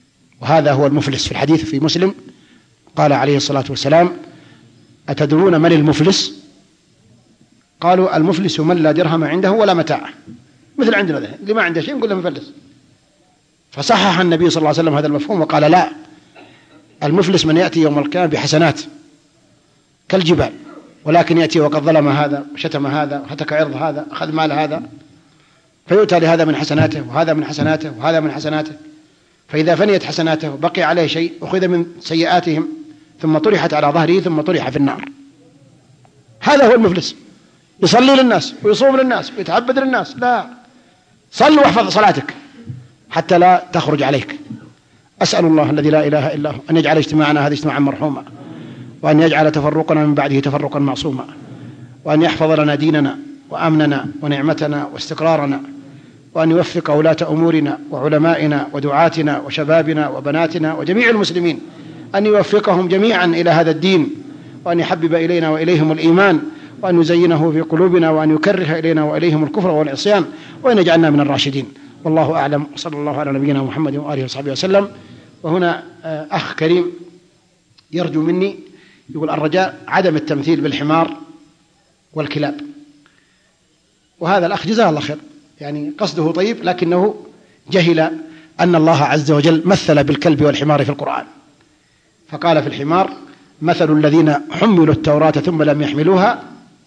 وهذا هو المفلس. في الحديث في مسلم قال عليه الصلاة والسلام: أتدرون من المفلس؟ قالوا: المفلس من لا درهم عنده ولا متاع، مثل عندنا ذا اللي ما عنده شيء نقول له مفلس. فصحح النبي صلى الله عليه وسلم هذا المفهوم وقال: لا، المفلس من يأتي يوم القيامة بحسنات كالجبال، ولكن يأتي وقد ظلم هذا وشتم هذا وهتك عرض هذا أخذ مال هذا، فيؤتى لهذا من حسناته وهذا من حسناته وهذا من حسناته، فإذا فنيت حسناته بقي عليه شيء أخذ من سيئاتهم ثم طرحت على ظهره ثم طرح في النار. هذا هو المفلس. يصلي للناس ويصوم للناس ويتعبد للناس، لا، صل واحفظ صلاتك حتى لا تخرج عليك. أسأل الله الذي لا إله إلا هو أن يجعل اجتماعنا هذا اجتماعا مرحوما، وأن يجعل تفرقنا من بعده تفرقا معصوما، وأن يحفظ لنا ديننا وأمننا ونعمتنا واستقرارنا، وأن يوفق ولاة أمورنا وعلمائنا ودعاتنا وشبابنا وبناتنا وجميع المسلمين، أن يوفقهم جميعا إلى هذا الدين، وأن يحبب إلينا وإليهم الإيمان، وأن يزينه في قلوبنا، وأن يكره إلينا وإليهم الكفر والعصيان، وأن يجعلنا من الراشدين. والله أعلم، صلى الله على نبينا محمد وآله وصحبه وسلم. وهنا أخ كريم يرجو مني، يقول: الرجاء عدم التمثيل بالحمار والكلاب. وهذا الأخ جزاه الله خير، يعني قصده طيب، لكنه جهل أن الله عز وجل مثل بالكلب والحمار في القرآن، فقال في الحمار: مثل الذين حملوا التوراة ثم لم يحملوها.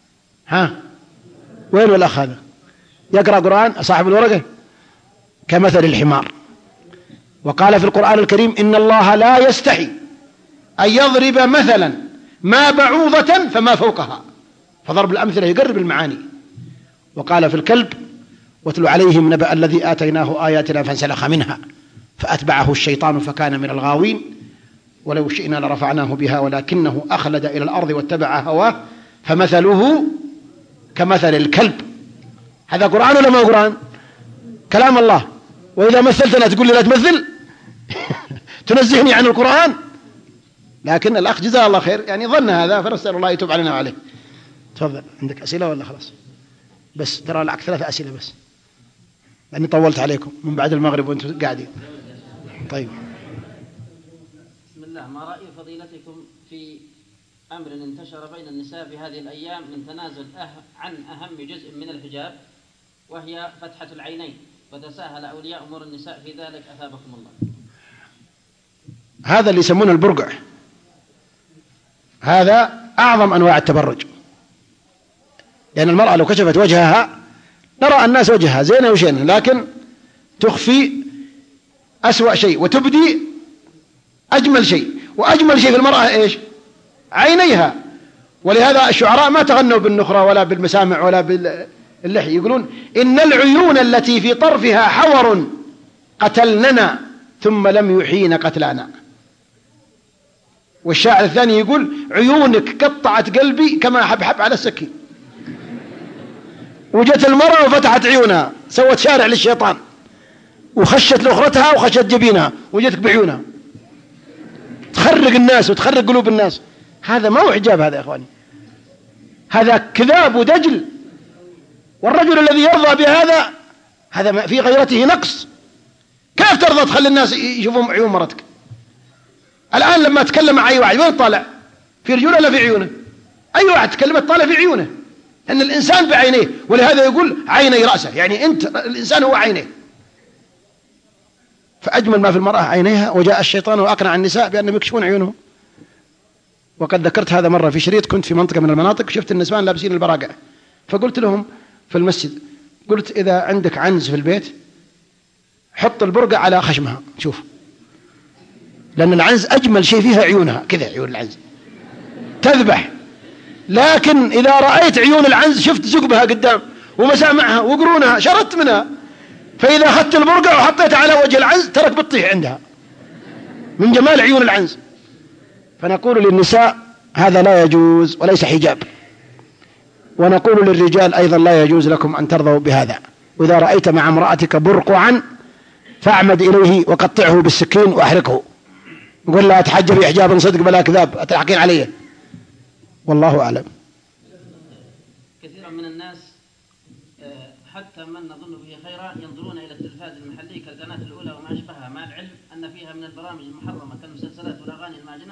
وين الأخ هذا يقرأ قرآن صاحب الورقة؟ كمثل الحمار. وقال في القرآن الكريم: إن الله لا يستحي أن يضرب مثلا ما بعوضة فما فوقها، فضرب الأمثلة يقرب المعاني. وقال في الكلب: واتل عليهم نبأ الذي آتيناه آياتنا فانسلخ منها فأتبعه الشيطان فكان من الغاوين ولو شئنا لرفعناه بها ولكنه أخلد إلى الأرض واتبع هواه فمثله كمثل الكلب. هذا قرآن ولا ما قرآن؟ كلام الله. وإذا مثلتنا تقول لي لا تمثل تنزهني عن القرآن. لكن الأخ جزاه الله خير يعني ظن هذا، فنسأل الله يتوب علينا وعليه. تفضل. عندك أسئلة ولا خلاص؟ بس ترى لك 3 أسئلة بس، لأني طولت عليكم من بعد المغرب وأنتم قاعدين. طيب. بسم الله. ما رأي فضيلتكم في أمر انتشر بين النساء في هذه الأيام من تنازل عن أهم جزء من الحجاب، وهي فتحة العينين، وتساهل أولياء أمور النساء في ذلك أثابكم الله؟ هذا اللي يسمونه البرقع، هذا أعظم أنواع التبرج. لأن المرأة لو كشفت وجهها نرى الناس وجهها زينة وشينة، لكن تخفي أسوأ شيء وتبدي أجمل شيء. وأجمل شيء في المرأة إيش؟ عينيها. ولهذا الشعراء ما تغنوا بالنخرة ولا بالمسامع ولا باللحي، يقولون: إن العيون التي في طرفها حور قتلننا ثم لم يحين قتلانا. والشاعر الثاني يقول: عيونك قطعت قلبي كما حبحب على السكين. وجت المرأة وفتحت عيونها، سوت شارع للشيطان، وخشت لأخرتها وخشت جبينها، وجتك بعيونها تخرق الناس وتخرق قلوب الناس. هذا ما هو حجاب، هذا يا إخواني، هذا كذاب ودجل. والرجل الذي يرضى بهذا هذا في غيرته نقص. كيف ترضى تخلي الناس يشوفون عيون مرتك؟ الآن لما تكلم مع أي واحد وين طالع؟ في رجوله ولا في عيونه؟ أي واحد تكلمت طالع في عيونه، أن الإنسان بعينيه. ولهذا يقول: عيني رأسه، يعني أنت الإنسان هو عينيه. فأجمل ما في المرأة عينيها. وجاء الشيطان وأقنع النساء بأنهم يكشفون عيونهم. وقد ذكرت هذا مرة في شريط، كنت في منطقة من المناطق شفت النسوان لابسين البراقع، فقلت لهم في المسجد، قلت: إذا عندك عنز في البيت حط البرقع على خشمها، شوف، لأن العنز أجمل شيء فيها عيونها، كذا عيون العنز تذبح. لكن إذا رأيت عيون العنز شفت زقبها قدام ومسامعها وقرونها شردت منها. فإذا أخذت البرقع وحطيتها على وجه العنز ترك بتطيح عندها من جمال عيون العنز. فنقول للنساء: هذا لا يجوز وليس حجاب. ونقول للرجال أيضا: لا يجوز لكم أن ترضوا بهذا. وإذا رأيت مع امرأتك برقعا فاعمد إليه وقطعه بالسكين وأحرقه، قل لا تحجبي حجابا صدق بلا كذاب، أتحكين عليه. والله أعلم. كثيرا من الناس حتى من نظن به خيرا ينظرون إلى التلفاز المحلي كالقناة الأولى وما أشبهها، مع العلم أن فيها من البرامج المحرمة كالمسلسلات والأغاني الماجنة.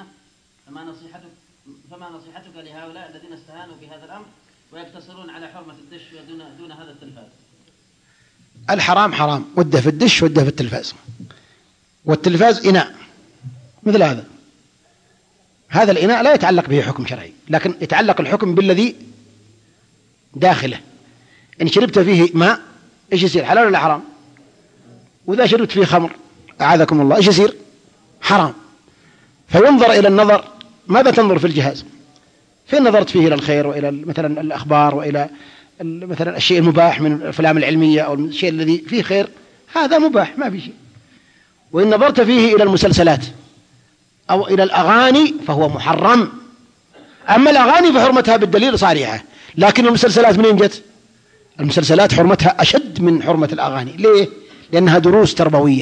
فما نصيحتك لهؤلاء الذين استهانوا بهذا الأمر ويقتصرون على حرمة الدش دون هذا التلفاز؟ الحرام حرام، وده في الدش وده في التلفاز، والتلفاز إناء مثل هذا الإناء لا يتعلق به حكم شرعي، لكن يتعلق الحكم بالذي داخله. إن شربت فيه ماء إيش يصير؟ حلال ولا حرام؟ وإذا شربت فيه خمر أعاذكم الله إيش يصير؟ حرام. فينظر إلى النظر، ماذا تنظر في الجهاز؟ فين نظرت فيه إلى الخير وإلى مثلا الأخبار وإلى مثلا الشيء المباح من الأفلام العلمية أو الشيء الذي فيه خير، هذا مباح ما في شيء. وإن نظرت فيه إلى المسلسلات أو إلى الأغاني فهو محرم. أما الأغاني فحرمتها بالدليل صريحة، لكن المسلسلات منين جت؟ المسلسلات حرمتها أشد من حرمة الأغاني. ليه؟ لأنها دروس تربوية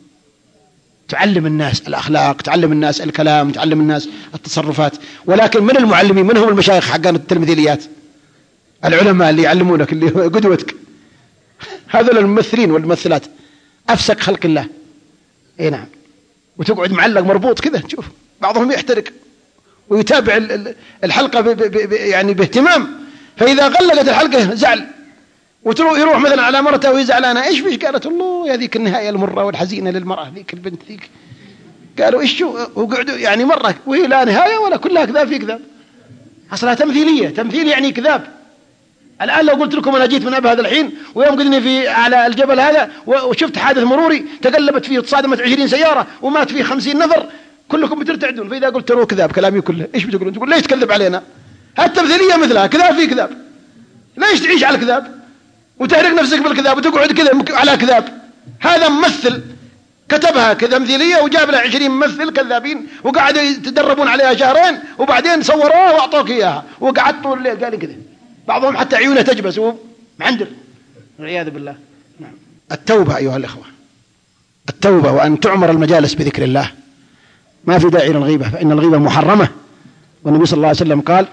تعلم الناس الأخلاق، تعلم الناس الكلام، تعلم الناس التصرفات. ولكن من المعلمين من هم المشايخ حقان التلميذيات؟ العلماء اللي يعلمونك، اللي قدوتك، هذول الممثلين والممثلات أفسق خلق الله. إيه نعم. وتقعد معلق مربوط كذا، تشوف بعضهم يحترق ويتابع الحلقة يعني باهتمام، فإذا غلقت الحلقة زعل، ويروح مثلا على مرته ويزعل. أنا إيش فيش؟ قالت الله يا ذيك النهاية المرة والحزينة للمرأة ذيك البنت ذيك. قالوا إيش شو؟ وقعدوا يعني مرة وهي لا نهاية ولا كلها كذاب في كذاب. أصلها تمثيلية، تمثيل يعني كذاب. الآن لو قلت لكم أنا جيت من أبها هذا الحين ويوم قدني في على الجبل هذا وشفت حادث مروري تقلبت فيه تصادمت 20 سيارة ومات فيه 50 نفر، كلكم بترتعدون. فإذا قلت تروا كذاب كلامي كله، إيش بتقولون؟ تقول ليش تكذب علينا؟ هالتمثيلية مثلها كذاب في كذاب. ليش تعيش على الكذاب وتهرق نفسك بالكذاب وتقعد كذا على كذاب؟ هذا ممثل كتبها كتمثيلية وجاب له 20 ممثل كذابين وقعدوا يتدربون عليها شهرين وبعدين صوروها وأعطوك إياها وقعدت طول الليل قال كذا. بعضهم حتى عيونه تجبس ومعندر والعياذ بالله. نعم. التوبة أيها الإخوة، التوبة، وأن تعمر المجالس بذكر الله. ما في داعي للغيبة، فإن الغيبة محرمة. والنبي صلى الله عليه وسلم قال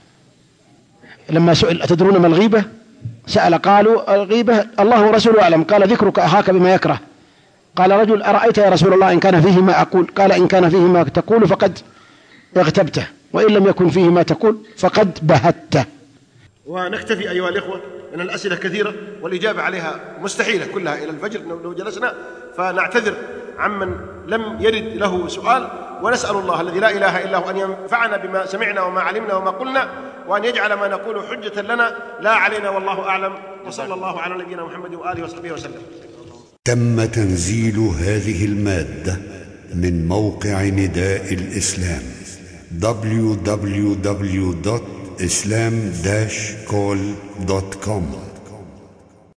لما سئل أتدرون ما الغيبة؟ سأل قالوا الغيبة الله ورسوله أعلم. قال ذكرك أخاك بما يكره. قال رجل أرأيت يا رسول الله إن كان فيه ما أقول؟ قال إن كان فيه ما تقول فقد اغتبته، وإن لم يكن فيه ما تقول فقد بهته. ونكتفي أيها الإخوة، أن الأسئلة كثيرة والإجابة عليها مستحيلة كلها إلى الفجر لو جلسنا، فنعتذر عمن لم يرد له سؤال، ونسأل الله الذي لا إله إلا هو أن ينفعنا بما سمعنا وما علمنا وما قلنا، وأن يجعل ما نقول حجة لنا لا علينا، والله أعلم. وصلى الله على نبينا محمد وآله وصحبه وسلم. تم تنزيل هذه المادة من موقع نداء الإسلام www.islam-call.com